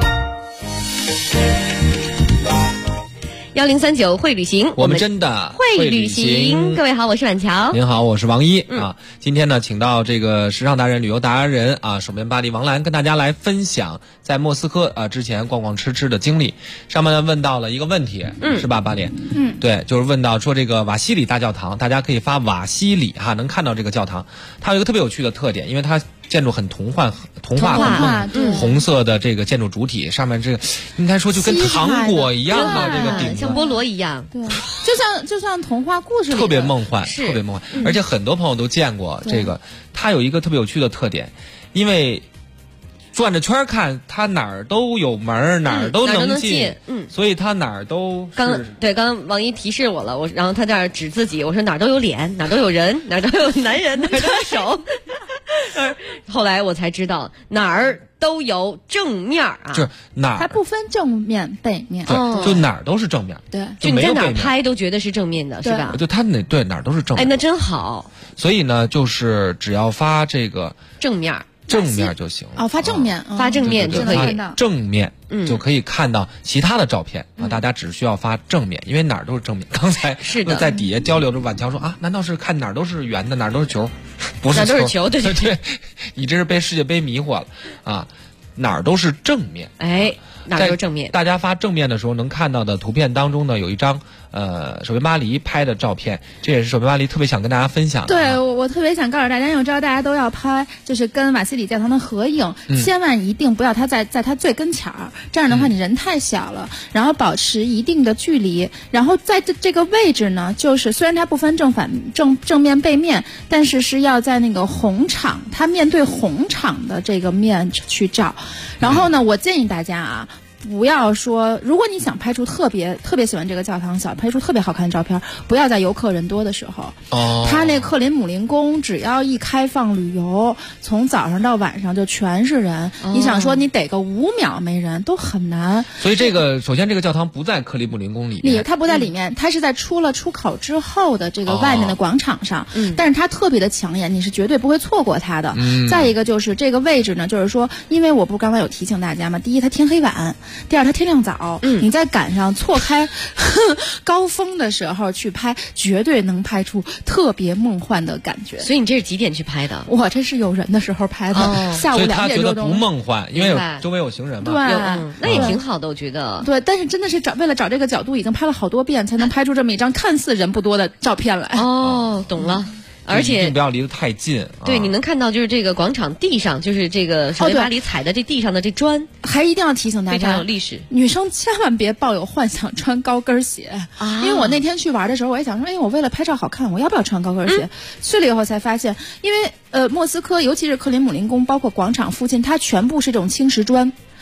1039会旅行， 我们真的会旅行。各位好，我是婉乔。 您好，我是王一啊。今天呢，请到这个时尚达人、旅游达人啊，守门巴黎王兰跟大家来分享在莫斯科之前逛逛吃的经历。上面呢问到了一个问题，是吧，巴黎？对，就是问到说这个瓦西里大教堂，大家可以发瓦西里哈，能看到这个教堂，它有一个特别有趣的特点，因为它建筑很童话红色的这个建筑主体，上面这个应该说就跟糖果一样的这个顶， 像菠萝一样， 对，就像童话故事里特别梦幻，特别梦幻，而且很多朋友都见过这个。它有一个特别有趣的特点，因为转着圈看，它哪儿都有门，哪儿都能进，所以它哪儿都刚刚王一提示我了，然后他在那儿指自己，我说哪儿都有脸，哪儿都有人，哪儿都有男人，哪儿都有手。后来我才知道哪儿都有正面啊， 就是哪儿它不分正面背面， 就哪儿都是正面， 对， 就你在哪儿拍都觉得是正面的，是吧？ 就它对哪儿都是正面， 哎，那真好。 所以呢，就是只要发这个正面就行了。 发正面， 发正面就可以看到正面，就可以看到其他的照片啊。大家只需要发正面，因为哪儿都是正面。刚才是的， 在底下交流着，婉乔说啊，难道是看哪儿都是圆的，哪儿都是球？不是， 哪儿都是球，对， 你这是被世界杯迷惑了啊！哪儿都是正面， 哎，哪儿都是正面。 大家发正面的时候能看到的图片当中呢，有一张守门巴黎拍的照片，这也是守门巴黎特别想跟大家分享的。 对，我特别想告诉大家，因为我知道大家都要拍，就是跟瓦西里教堂的合影，千万一定不要它在它最跟前儿，这样的话你人太小了，然后保持一定的距离，然后在这个位置呢，就是虽然它不分正面背面，但是要在那个红场，它面对红场的这个面去照。然后呢，我建议大家啊，不要说，如果你想拍出特别喜欢这个教堂，想拍出特别好看的照片，不要在游客人多的时候。他那克林姆林宫只要一开放旅游，从早上到晚上就全是人。你想说你逮个5秒没人都很难。 所以首先这个教堂不在克林姆林宫里面， 它不在里面，它是在出了出口之后的这个外面的广场上。但是它特别的抢眼，你是绝对不会错过它的。再一个就是这个位置呢，就是说，因为我不刚才有提醒大家嘛，第一它天黑晚。第二，它天亮早，你在赶上错开高峰的时候去拍，绝对能拍出特别梦幻的感觉。 所以你这是几点去拍的？ 我这是有人的时候拍的，下午2点多钟。 所以他觉得不梦幻，因为周围有行人嘛。 对， 那也挺好的，我觉得。 对，但是真的是为了找这个角度，已经拍了好多遍，才能拍出这么一张看似人不多的照片来。 哦，懂了。而且一定不要离得太近。 对，你能看到就是这个广场地上，就是这个守门巴黎踩的这地上的这砖， 还一定要提醒大家， 非常有历史。 女生千万别抱有幻想穿高跟鞋啊！因为我那天去玩的时候，我也想说，我为了拍照好看，我要不要穿高跟鞋？去了以后才发现，因为莫斯科尤其是克林姆林宫，包括广场附近，它全部是这种青石砖。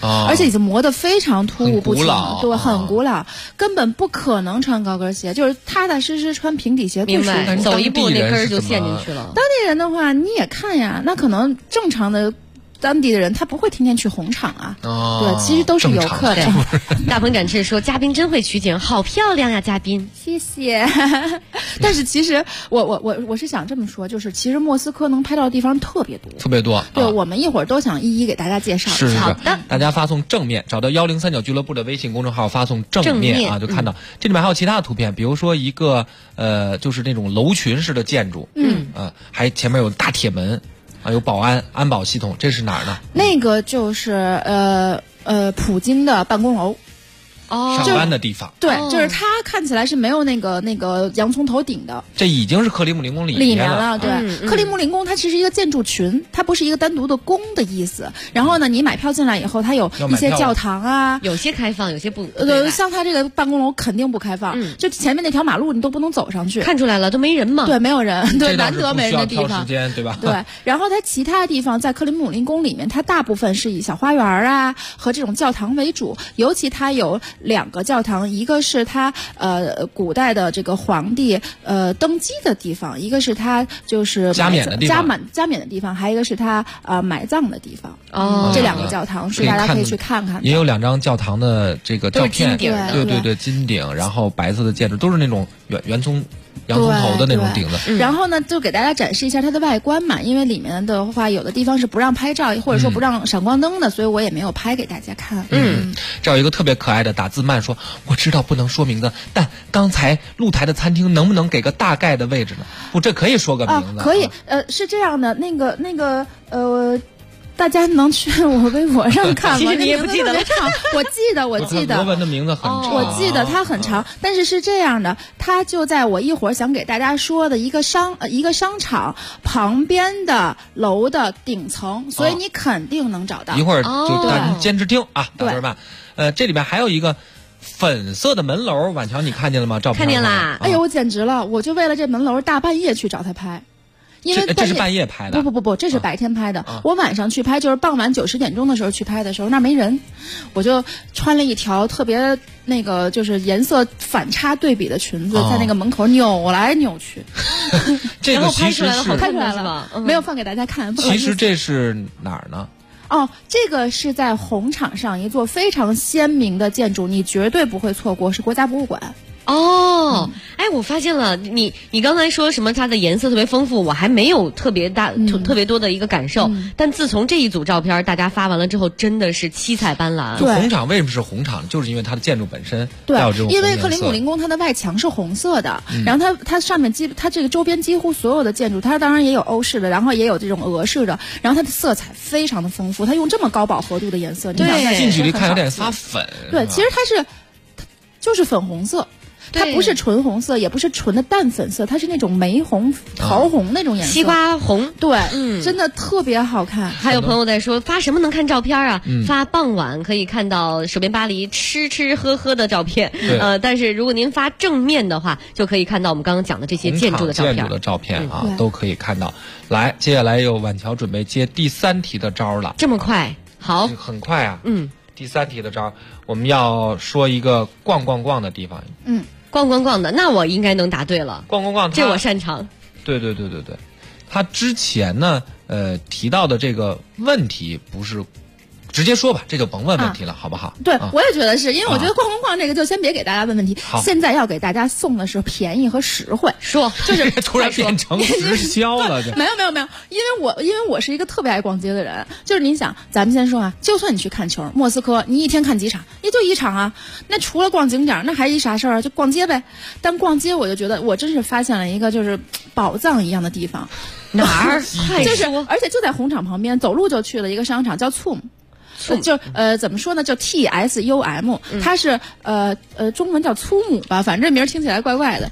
而且已经磨得非常突兀不清了，对，很古老，根本不可能穿高跟鞋，就是踏踏实实穿平底鞋最舒服。 走一步那根儿就陷进去了。 当地人的话，你也看呀，那可能正常的。当地的人他不会天天去红场啊，对，其实都是游客的。 大鹏展翅说：“嘉宾真会取景，好漂亮呀，嘉宾， 谢谢。”但是其实我是想这么说，就是其实莫斯科能拍到的地方特别多， 特别多。 对，我们一会儿都想一一给大家介绍。 是好的， 大家发送正面，找到103.9俱乐部的微信公众号，发送正面啊，就看到这里面还有其他的图片，比如说一个就是那种楼群式的建筑，还前面有大铁门。有保安保系统，这是哪儿呢？ 那个就是普京的办公楼。 上班的地方， 对，就是它看起来是没有那个洋葱头顶的。 这已经是克里姆林宫里面了。 对，克里姆林宫它其实是一个建筑群，它不是一个单独的宫的意思。然后呢，你买票进来以后，它有一些教堂啊， 有些开放，有些不。 像它这个办公楼肯定不开放，就前面那条马路你都不能走上去。 看出来了，都没人嘛。 对，没有人，对，难得没人的地方。 时间对吧？ 对，然后它其他地方在克里姆林宫里面，它大部分是以小花园啊和这种教堂为主，尤其它有2个教堂。一个是他古代的这个皇帝登基的地方，一个是他就是加冕的地方，还有一个是他埋葬的地方。这2个教堂是大家可以去看看的。 也有2张教堂的这个照片，对，金顶，然后白色的建筑，都是那种洋葱头的那种顶子。 然后呢，就给大家展示一下它的外观嘛，因为里面的话有的地方是不让拍照，或者说不让闪光灯的，所以我也没有拍给大家看。 这有一个特别可爱的打字慢说，我知道不能说名字，但刚才露台的餐厅能不能给个大概的位置呢？不，这可以说个名字。 可以，是这样的，那个大家能去我微博上看吗？ 其实你也不记得了。 我记得。 俄文的名字很长， 我记得它很长，但是这样的，它就在我一会儿想给大家说的一个商场旁边的楼的顶层，所以你肯定能找到。 一会儿就大家坚持听啊，大伙儿们。这里面还有一个粉色的门楼，婉乔你看见了吗？照片看见啦！ 哎呦，我简直了！我就为了这门楼大半夜去找他拍。因为这是半夜拍的， 不，这是白天拍的。我晚上去拍，就是傍晚9、10点钟的时候去拍的时候，那没人，我就穿了一条特别就是颜色反差对比的裙子，在那个门口扭来扭去。 这个其实是拍出来了，没有放给大家看。 其实这是哪儿呢？ 这个是在红场上一座非常鲜明的建筑，你绝对不会错过，是国家博物馆。 我发现了，你刚才说什么它的颜色特别丰富，我还没有特别多的一个感受，但自从这一组照片大家发完了之后，真的是七彩斑斓。 就红场为什么是红场？就是因为它的建筑本身对， 有这种红颜色。 因为克里姆林宫它的外墙是红色的，然后它上面它这个周边几乎所有的建筑，它当然也有欧式的，然后也有这种俄式的，然后它的色彩非常的丰富，它用这么高饱和度的颜色， 对，近距离看有点发粉。 对，其实它就是粉红色。它不是纯红色，也不是纯的淡粉色，它是那种玫红、桃红那种颜色， 西瓜红。 对，真的特别好看。 还有朋友在说发什么能看照片啊？发傍晚可以看到手边巴黎吃吃喝喝的照片。但是如果您发正面的话，就可以看到我们刚刚讲的这些建筑的照片。都可以看到。来，接下来有婉乔准备接第3题的招了。 这么快？好， 很快啊。第3题的招，我们要说一个逛的地方。 逛的，那我应该能答对了。 逛， 这我擅长。 对，他之前呢，提到的这个问题不是。直接说吧，这就甭问问题了，好不好？ 对，我也觉得是，因为我觉得逛这个就先别给大家问问题。现在要给大家送的是便宜和实惠。就是突然变成直销了， 没有，因为我是一个特别爱逛街的人。就是你想，咱们先说啊，就算你去看球，莫斯科你一天看几场？也就1场啊。那除了逛景点，那还一啥事儿啊？就逛街呗。但逛街，我就觉得我真是发现了一个就是宝藏一样的地方。 哪儿？ 就是而且就在红场旁边，走路就去了一个商场，叫TSUM。怎么说呢？叫 TSUM，它是中文叫粗姆吧，反正这名听起来怪怪的。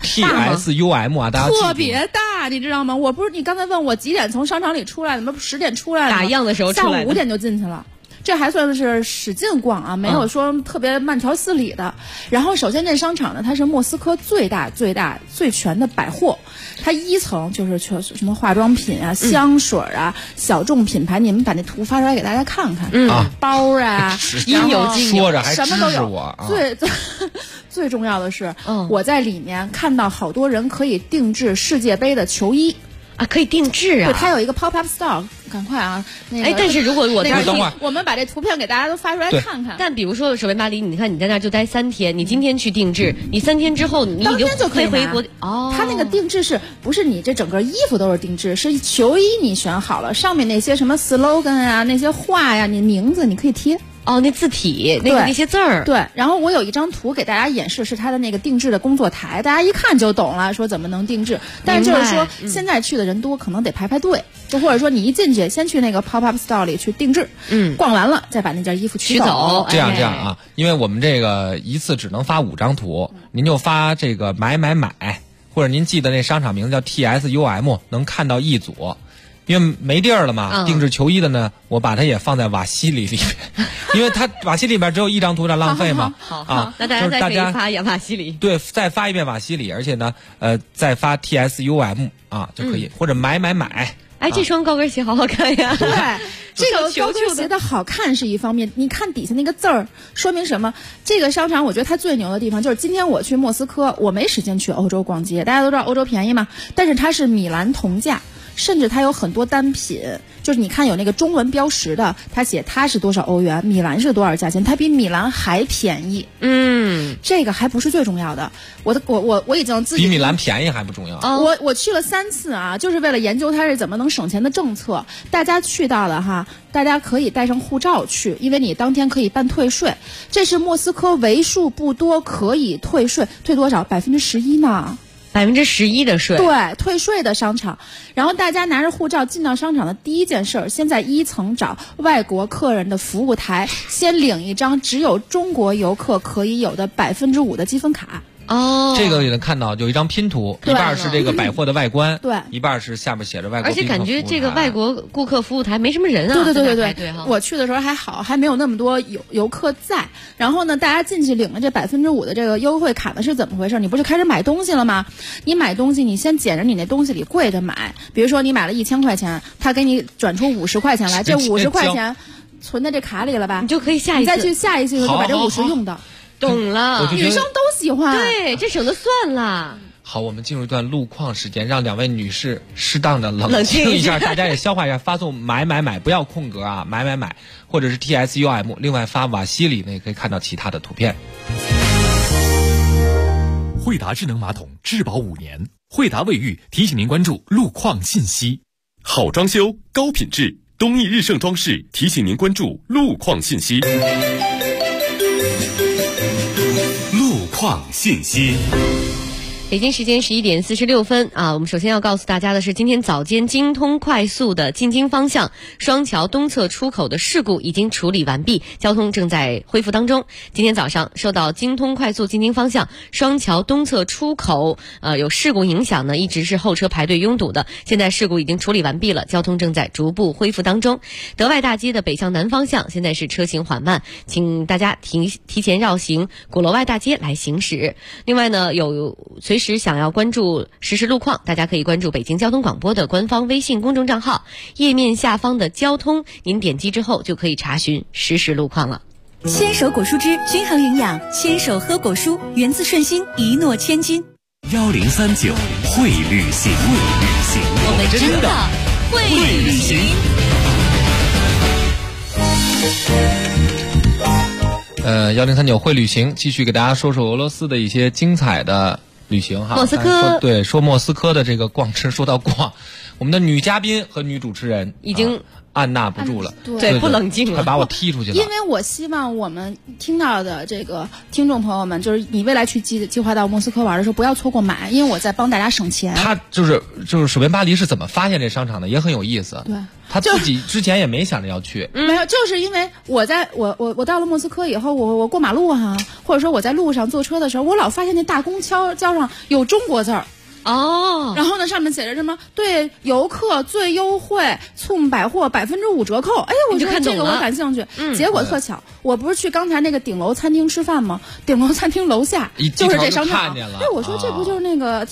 TSUM 啊，大家特别大，你知道吗？我不是你刚才问我几点从商场里出来的吗？10点出来的， 打烊的时候出来的， 下午5点就进去了。 这还算是使劲逛啊，没有说特别慢条斯理的。然后首先这商场呢，它是莫斯科最大最全的百货，它1层就是什么化妆品啊、香水啊、小众品牌，你们把那图发出来给大家看看。包啊， 应有尽有，说着还什么都有。 我最重要的是，我在里面看到好多人可以定制世界杯的球衣。 可以定制啊！ 对，它有一个 pop up store， 赶快啊！那个， 但是如果我等会儿，我们把这图片给大家都发出来看看。 但比如说，首先巴黎，你看你在那儿就待3天，你今天去定制，你3天之后你当天就可以回国。 它那个定制是不是你这整个衣服都是定制？是球衣你选好了，上面那些什么 slogan 啊，那些话呀，你名字你可以贴。 那字体那些字儿， 对。然后我有一张图给大家演示，是它的那个定制的工作台，大家一看就懂了，说怎么能定制。但是就是说，现在去的人多，可能得排队，就或者说你一进去，先去那个 pop up store 里去定制，逛完了再把那件衣服取走。 这样啊，因为我们这个一次只能发5张图，您就发这个买，或者您记得那商场名字叫 TSUM， 能看到一组。因为没地儿了嘛，定制球衣的呢，我把它也放在瓦西里面，因为它瓦西里边只有1张图，有点浪费嘛。 好，那大家再可以发瓦西里。 对，再发一遍瓦西里，而且呢，再发 TSUM 就可以，或者买。 这双高跟鞋好好看呀！ 对，这个高跟鞋的好看是一方面，你看底下那个字儿，说明什么？这个商场我觉得它最牛的地方就是，今天我去莫斯科，我没时间去欧洲逛街，大家都知道欧洲便宜嘛，但是它是米兰同价。甚至它有很多单品，就是你看有那个中文标识的，它写它是多少欧元，米兰是多少价钱，它比米兰还便宜。这个还不是最重要的，我已经自己比米兰便宜还不重要。 我去了3次啊，就是为了研究它是怎么能省钱的政策。大家去到了哈，大家可以带上护照去，因为你当天可以办退税，这是莫斯科为数不多可以退税，退多少？11%呢。 11%的税， 对，退税的商场。然后大家拿着护照进到商场的第一件事，先在1层找外国客人的服务台，先领一张只有中国游客可以有的5%的积分卡。 这个也能看到，有一张拼图，一半是这个百货的外观， 对， 一半是下面写着外国。 而且感觉这个外国顾客服务台没什么人啊。 对，我去的时候还好，还没有那么多游客在。然后呢，大家进去领了这5%的这个优惠卡呢，是怎么回事？你不是开始买东西了吗？你买东西，你先捡着你那东西里贵的买，比如说你买了1000块钱，他给你转出50块钱来，这50块钱存在这卡里了吧？ 你就可以下一次， 你再去下一次就把这50用到。 懂了， 女生都喜欢。 对，这省得算了。 好，我们进入一段路况时间，让2位女士适当的冷静一下，大家也消化一下。发送买，不要空格啊，买，或者是 TSUM。另外发瓦西里呢，也可以看到其他的图片。 惠达智能马桶质保5年，惠达卫浴提醒您关注路况信息。 好装修，高品质，东义日盛装饰提醒您关注路况信息。路况信息。 北京时间11点46分啊，我们首先要告诉大家的是，今天早间京通快速的进京方向双桥东侧出口的事故已经处理完毕，交通正在恢复当中。今天早上受到京通快速进京方向双桥东侧出口有事故影响呢，一直是后车排队拥堵的，现在事故已经处理完毕了，交通正在逐步恢复当中。德外大街的北向南方向现在是车行缓慢，请大家提前绕行鼓楼外大街来行驶。另外呢，有随时想要关注实时路况，大家可以关注北京交通广播的官方微信公众账号，页面下方的交通，您点击之后就可以查询实时路况了。 牵手果蔬汁均衡营养，牵手喝果蔬，源自顺心，一诺千金。 1039会旅行， 我们真的会旅行。 1039会旅行，继续给大家说说俄罗斯的一些精彩的旅行哈。 莫斯科， 对，说莫斯科的这个逛吃，说到逛，我们的女嘉宾和女主持人已经按捺不住了， 对， 不冷静了， 快把我踢出去了。 因为我希望我们听到的这个听众朋友们，就是你未来去计划到莫斯科玩的时候，不要错过买，因为我在帮大家省钱。 他就是首先巴黎是怎么发现这商场的，也很有意思。 对。 他自己之前也没想着要去， 没有，就是因为我到了莫斯科以后，我过马路哈，或者说我在路上坐车的时候，我老发现那大公交上有中国字儿， 哦，然后呢，上面写着什么对游客最优惠，促百货5%折扣。哎呀，我觉得这个我感兴趣。结果特巧，我不是去刚才那个顶楼餐厅吃饭吗？顶楼餐厅楼下就是这商场。哎，我说这不就是那个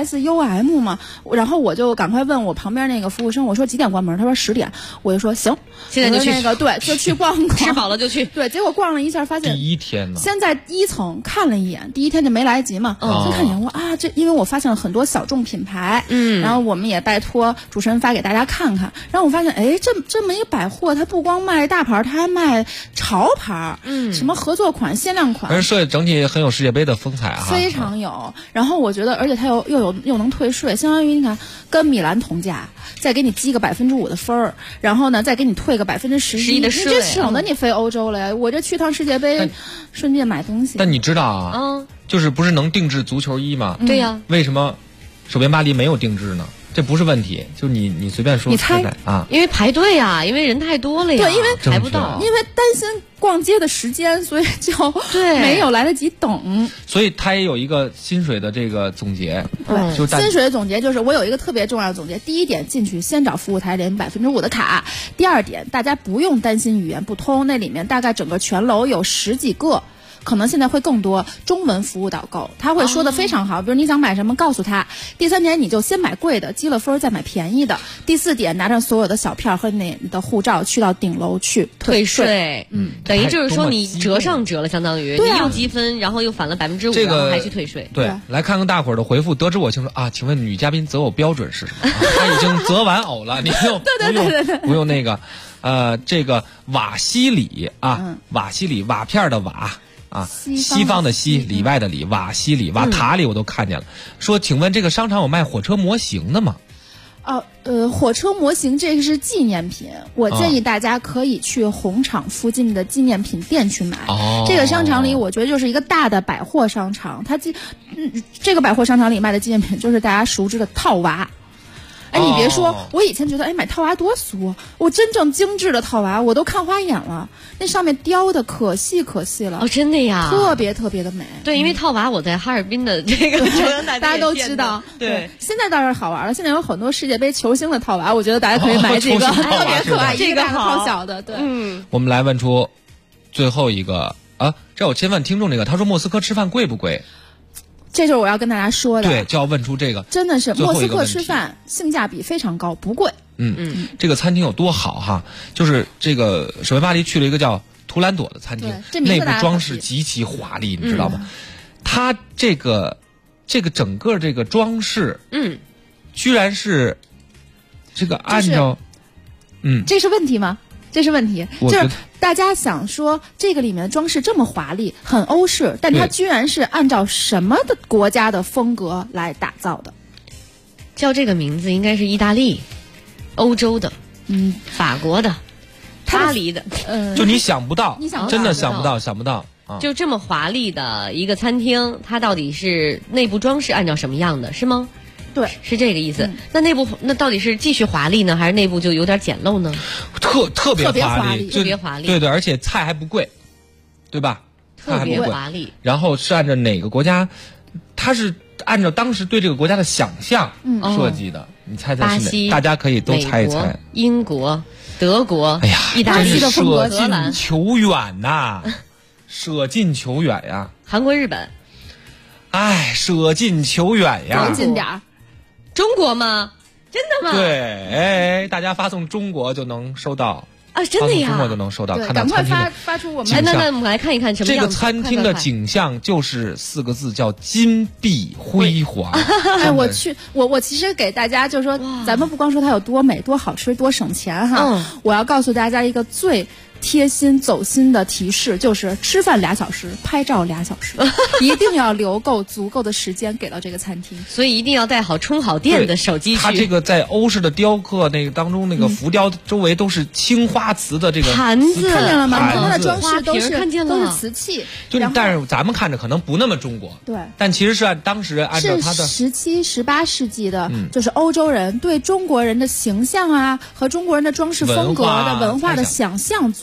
TSUM 吗？然后我就赶快问我旁边那个服务生，我说几点关门？他说10点。我就说行， 现在就去。 那个对，就去逛逛， 吃饱了就去。 对，结果逛了一下，发现第一天呢， 先在1层看了一眼，第一天就没来得及嘛。先看一眼，我啊，这因为我发现了很多小众品牌，然后我们也拜托主持人发给大家看看。然后我发现，哎，这么一百货，它不光卖大牌，它还卖潮牌，什么合作款、限量款， 而设计整体很有世界杯的风采啊， 非常有。然后我觉得，而且它又能退税，相当于你看跟米兰同价，再给你积个5%的分儿，然后呢再给你退个11%的税，你这省得你飞欧洲了呀！我这去趟世界杯，顺便买东西。 但你知道啊，就是不是能定制足球衣吗？ 对呀， 为什么首边巴黎没有定制呢？这不是问题，就你随便说， 你猜啊？ 因为排队呀，因为人太多了呀， 对，因为排不到， 因为担心逛街的时间，所以就没有来得及等。 所以他也有一个薪水的这个总结， 对，就薪水的总结就是我有一个特别重要的总结。第一点，进去先找服务台领5%的卡；第二点，大家不用担心语言不通，那里面大概整个全楼有10几个。可能现在会更多中文服务导购，他会说的非常好，比如你想买什么告诉他。第3点，你就先买贵的，积了分再买便宜的。第4点，拿着所有的小票和你的护照去到顶楼去退税。 等于就是说你折上折了，相当于你又积分，然后又返了5%，然后还去退税。 对，来看看大伙儿的回复，得知我清楚啊。请问女嘉宾择偶标准是什么？他已经择完偶了，你不用那个，这个瓦西里啊，瓦西里瓦片的瓦。啊，西方的西，里外的里，瓦西里，瓦塔里我都看见了。说，请问这个商场有卖火车模型的吗？ 火车模型这个是纪念品，我建议大家可以去红场附近的纪念品店去买。这个商场里，我觉得就是一个大的百货商场，这个百货商场里卖的纪念品就是大家熟知的套娃。哎，你别说，我以前觉得，哎，买套娃多俗。我真正精致的套娃，我都看花眼了。那上面雕的可细了。 哦，真的呀， 特别特别的美。 对，因为套娃我在哈尔滨的这个中央大家都知道。 对， 现在倒是好玩了。现在有很多世界杯球星的套娃，我觉得大家可以买几个，特别可爱，一个大的套小的。对， 我们来问出最后一个啊，这我先问听众这个，他说莫斯科吃饭贵不贵？ 这就是我要跟大家说的， 对，就要问出这个， 真的是莫斯科吃饭性价比非常高，不贵。 这个餐厅有多好哈？就是这个首边巴黎去了一个叫图兰朵的餐厅，内部装饰极其华丽，你知道吗？它这个整个这个装饰，居然是这个按照， 这是问题吗？这是问题，就是大家想说这个里面的装饰这么华丽，很欧式，但它居然是按照什么的国家的风格来打造的？ 叫这个名字应该是意大利、欧洲的，法国的、巴黎的， 就你想不到，真的想不到。 就这么华丽的一个餐厅，它到底是内部装饰按照什么样的，是吗？ 对， 是这个意思。那内部那到底是继续华丽呢，还是内部就有点简陋呢？ 特别华丽， 特别华丽。 对，而且菜还不贵，对吧？ 特别华丽。 然后是按照哪个国家？它是按照当时对这个国家的想象设计的。你猜猜是哪？大家可以都猜一猜。 英国、德国， 哎呀， 意大利的风格， 舍近求远呐，舍近求远呀。 韩国、日本。 哎，舍近求远呀。 赶紧点儿。 中国吗？真的吗？ 对，哎，大家发送中国就能收到啊！真的呀， 中国就能收到。看到赶快发出我们。 那我们来看一看什么样这个餐厅的景象，就是4个字，叫金碧辉煌。 哎，我其实给大家就是说，咱们不光说它有多美、多好吃、多省钱哈，我要告诉大家一个最贴心走心的提示，就是吃饭2小时，拍照2小时，一定要留够足够的时间给到这个餐厅。 所以一定要带好充好电的手机去。 它这个在欧式的雕刻那个当中，那个浮雕周围都是青花瓷的这个盘子， 看见了吗？它的装饰都是瓷器。 但是咱们看着可能不那么中国， 对， 但其实是当时按照它的 17、18世纪的，就是欧洲人对中国人的形象啊和中国人的装饰风格的文化的想象做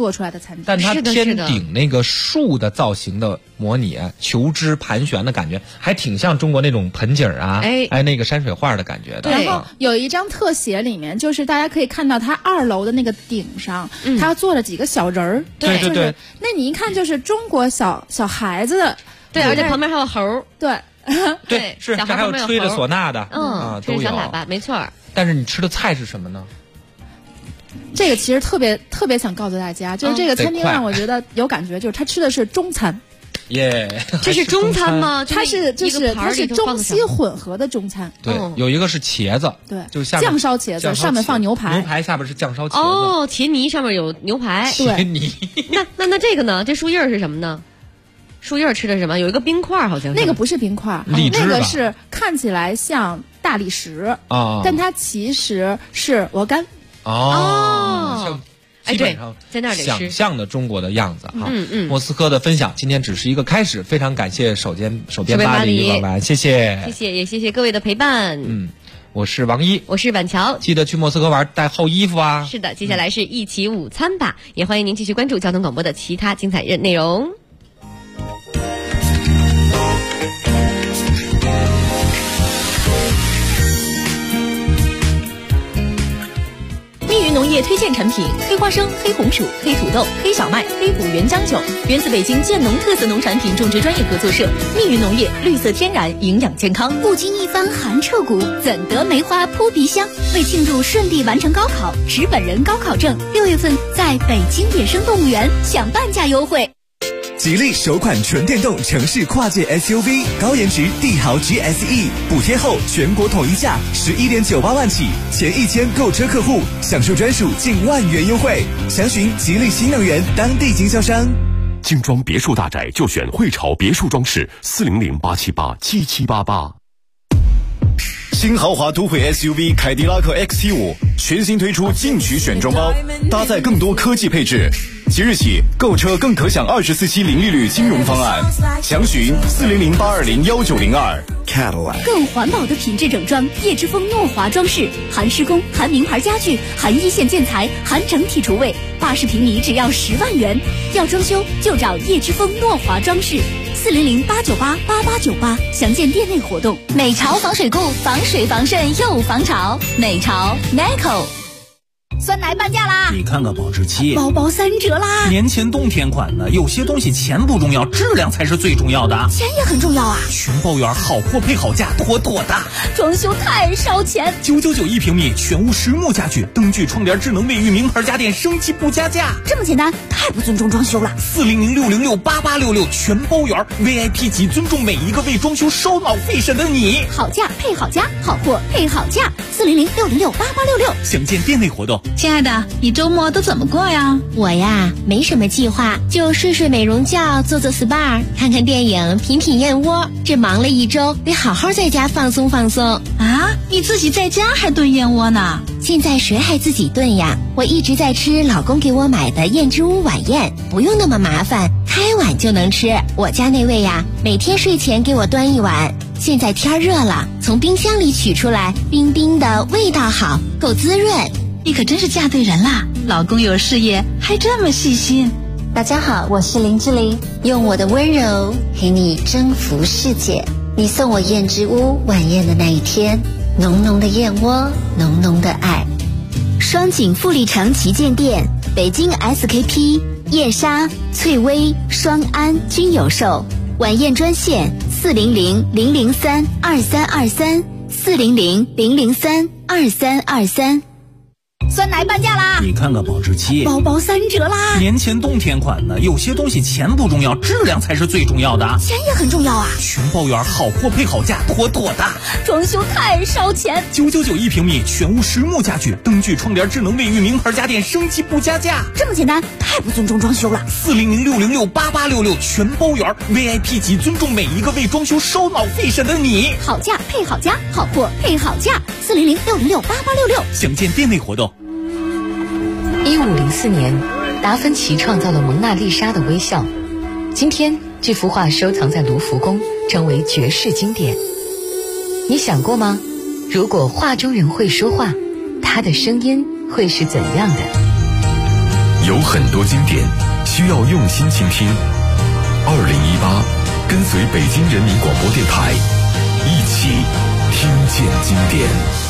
做出来的餐厅。 但它偏顶那个树的造型的模拟，球枝盘旋的感觉，还挺像中国那种盆景啊，那个山水画的感觉的。 对，然后有一张特写里面，就是大家可以看到它2楼的那个顶上，它做了几个小人儿。 对对对， 那你一看就是中国小孩子的。 对，而且旁边还有猴。 对。 对，是，这还有吹着唢呐的， 吹着小喇叭，没错。 但是你吃的菜是什么呢？ 这个其实特别想告诉大家，就是这个餐厅让我觉得有感觉，就是他吃的是中餐。 这是中餐吗？ 它是中西混合的中餐。 对，有一个是茄子， 对， 就是下酱烧茄子，上面放牛排， 牛排下边是酱烧茄子。 哦，茄泥上面有牛排。 茄泥。 那这个呢？这树叶是什么呢？树叶吃的是什么？有一个冰块，好像是。 那个不是冰块，那个是看起来像大理石但它其实是鹅肝。 基本上在那里想象的中国的样子哈。莫斯科的分享今天只是一个开始，非常感谢手边巴黎老板，谢谢， 也谢谢各位的陪伴。 我是王一， 我是板桥， 记得去莫斯科玩带厚衣服啊。 是的，接下来是一起午餐吧，也欢迎您继续关注交通广播的其他精彩内容。 密云农业推荐产品：黑花生、黑红薯、黑土豆、黑小麦、黑虎原浆酒，源自北京建农特色农产品种植专业合作社。密云农业，绿色天然，营养健康。 不经一番寒彻骨，怎得梅花扑鼻香？为庆祝顺利完成高考，持本人高考证，6月份在北京野生动物园享半价优惠。 吉利首款纯电动城市跨界 SUV 高颜值帝豪 GSE 补贴后全国统一价11.98万起，前1000购车客户享受专属近万元优惠。详询吉利新能源当地经销商。 精装别墅大宅就选汇潮别墅装饰，400-878-7788。 新豪华都会 SUV 凯迪拉克 XT5 全新推出进取选装包，搭载更多科技配置。即日起购车更可享24期零利率金融方案，详询400-820-1902。 更环保的品质整装，叶之峰诺华装饰，含施工、含名牌家具、含一线建材、含整体厨卫，80平米只要10万元。要装修就找叶之峰诺华装饰，400-898-8898，详见店内活动。 美潮防水固，防水防渗又防潮。美潮 Neco。 酸奶半价啦！ 你看看保质期， 包包3折啦！ 年前冬天款的，有些东西钱不重要，质量才是最重要的。 钱也很重要啊！ 全包圆，好货配好价，妥妥的。 装修太烧钱 ，999一平米，全屋实木家具，灯具、窗帘、智能卫浴，名牌家电，升级不加价。 这么简单，太不尊重装修了。 400-606-8866，全包圆 ，VIP 级，尊重每一个为装修烧脑费神的你。 好价配好家，好货配好价，400-606-8866， 详见店内活动。 亲爱的，你周末都怎么过呀？ 我呀，没什么计划，就睡睡美容觉，做做 SPA， 看看电影，品品燕窝。这忙了一周，得好好在家放松放松啊！你自己在家还炖燕窝呢？ 现在谁还自己炖呀？我一直在吃老公给我买的燕之屋晚宴，不用那么麻烦，开碗就能吃。我家那位呀，每天睡前给我端一碗。现在天热了，从冰箱里取出来，冰冰的，味道好，够滋润。 你可真是嫁对人啦！老公有事业，还这么细心。 大家好，我是林志玲，用我的温柔陪你征服世界。你送我燕之屋晚宴的那一天，浓浓的燕窝，浓浓的爱。 双井富力城旗舰店，北京 SKP、燕莎、翠微、双安均有售。晚宴专线400-003-2323，400-003-2323。 酸奶半价啦！ 你看看保质期， 包包3折啦！ 年前冬天款的，有些东西钱不重要，质量才是最重要的。 钱也很重要啊！ 全包圆，好货配好价，妥妥的。 装修太烧钱 ，999一平米，全屋实木家具，灯具、窗帘、智能卫浴，名牌家电，升级不加价。 这么简单，太不尊重装修了。 400-606-8866，全包圆 ，VIP 级，尊重每一个为装修烧脑费神的你。 好价配好家，好货配好价，400-606-8866， 详见店内活动。 1504年，达芬奇创造了蒙娜丽莎的微笑。今天，这幅画收藏在卢浮宫，成为绝世经典。你想过吗？如果画中人会说话，他的声音会是怎样的？ 有很多经典需要用心倾听。2018，跟随北京人民广播电台，一起听见经典。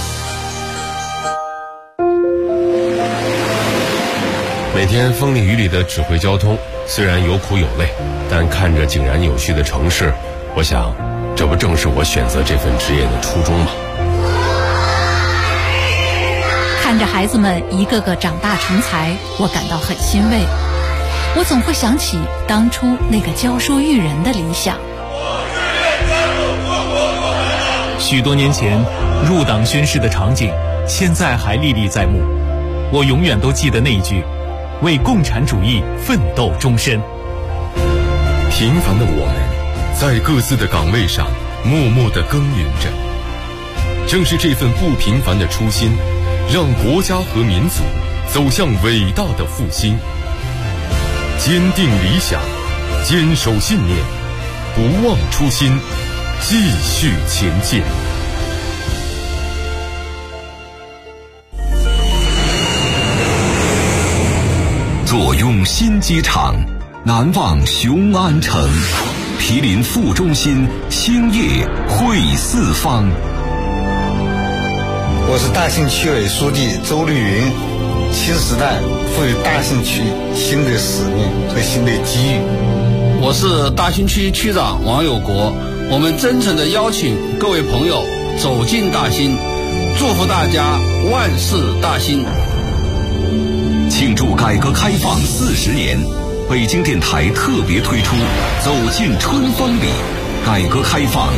每天风里雨里的指挥交通，虽然有苦有累，但看着井然有序的城市，我想，这不正是我选择这份职业的初衷吗？ 看着孩子们一个个长大成才，我感到很欣慰。我总会想起当初那个教书育人的理想。 许多年前入党宣誓的场景，现在还历历在目。我永远都记得那一句：为共产主义奋斗终身。 平凡的我们，在各自的岗位上默默地耕耘着。正是这份不平凡的初心，让国家和民族走向伟大的复兴。坚定理想，坚守信念，不忘初心，继续前进。 坐拥新机场，难忘雄安城，毗邻副中心，兴业汇四方。 我是大兴区委书记周绿云。新时代赋予大兴区新的使命和新的机遇。 我是大兴区区长王有国，我们真诚地邀请各位朋友走进大兴，祝福大家万事大兴。 庆祝改革开放40年，北京电台特别推出《走进春风里》，改革开放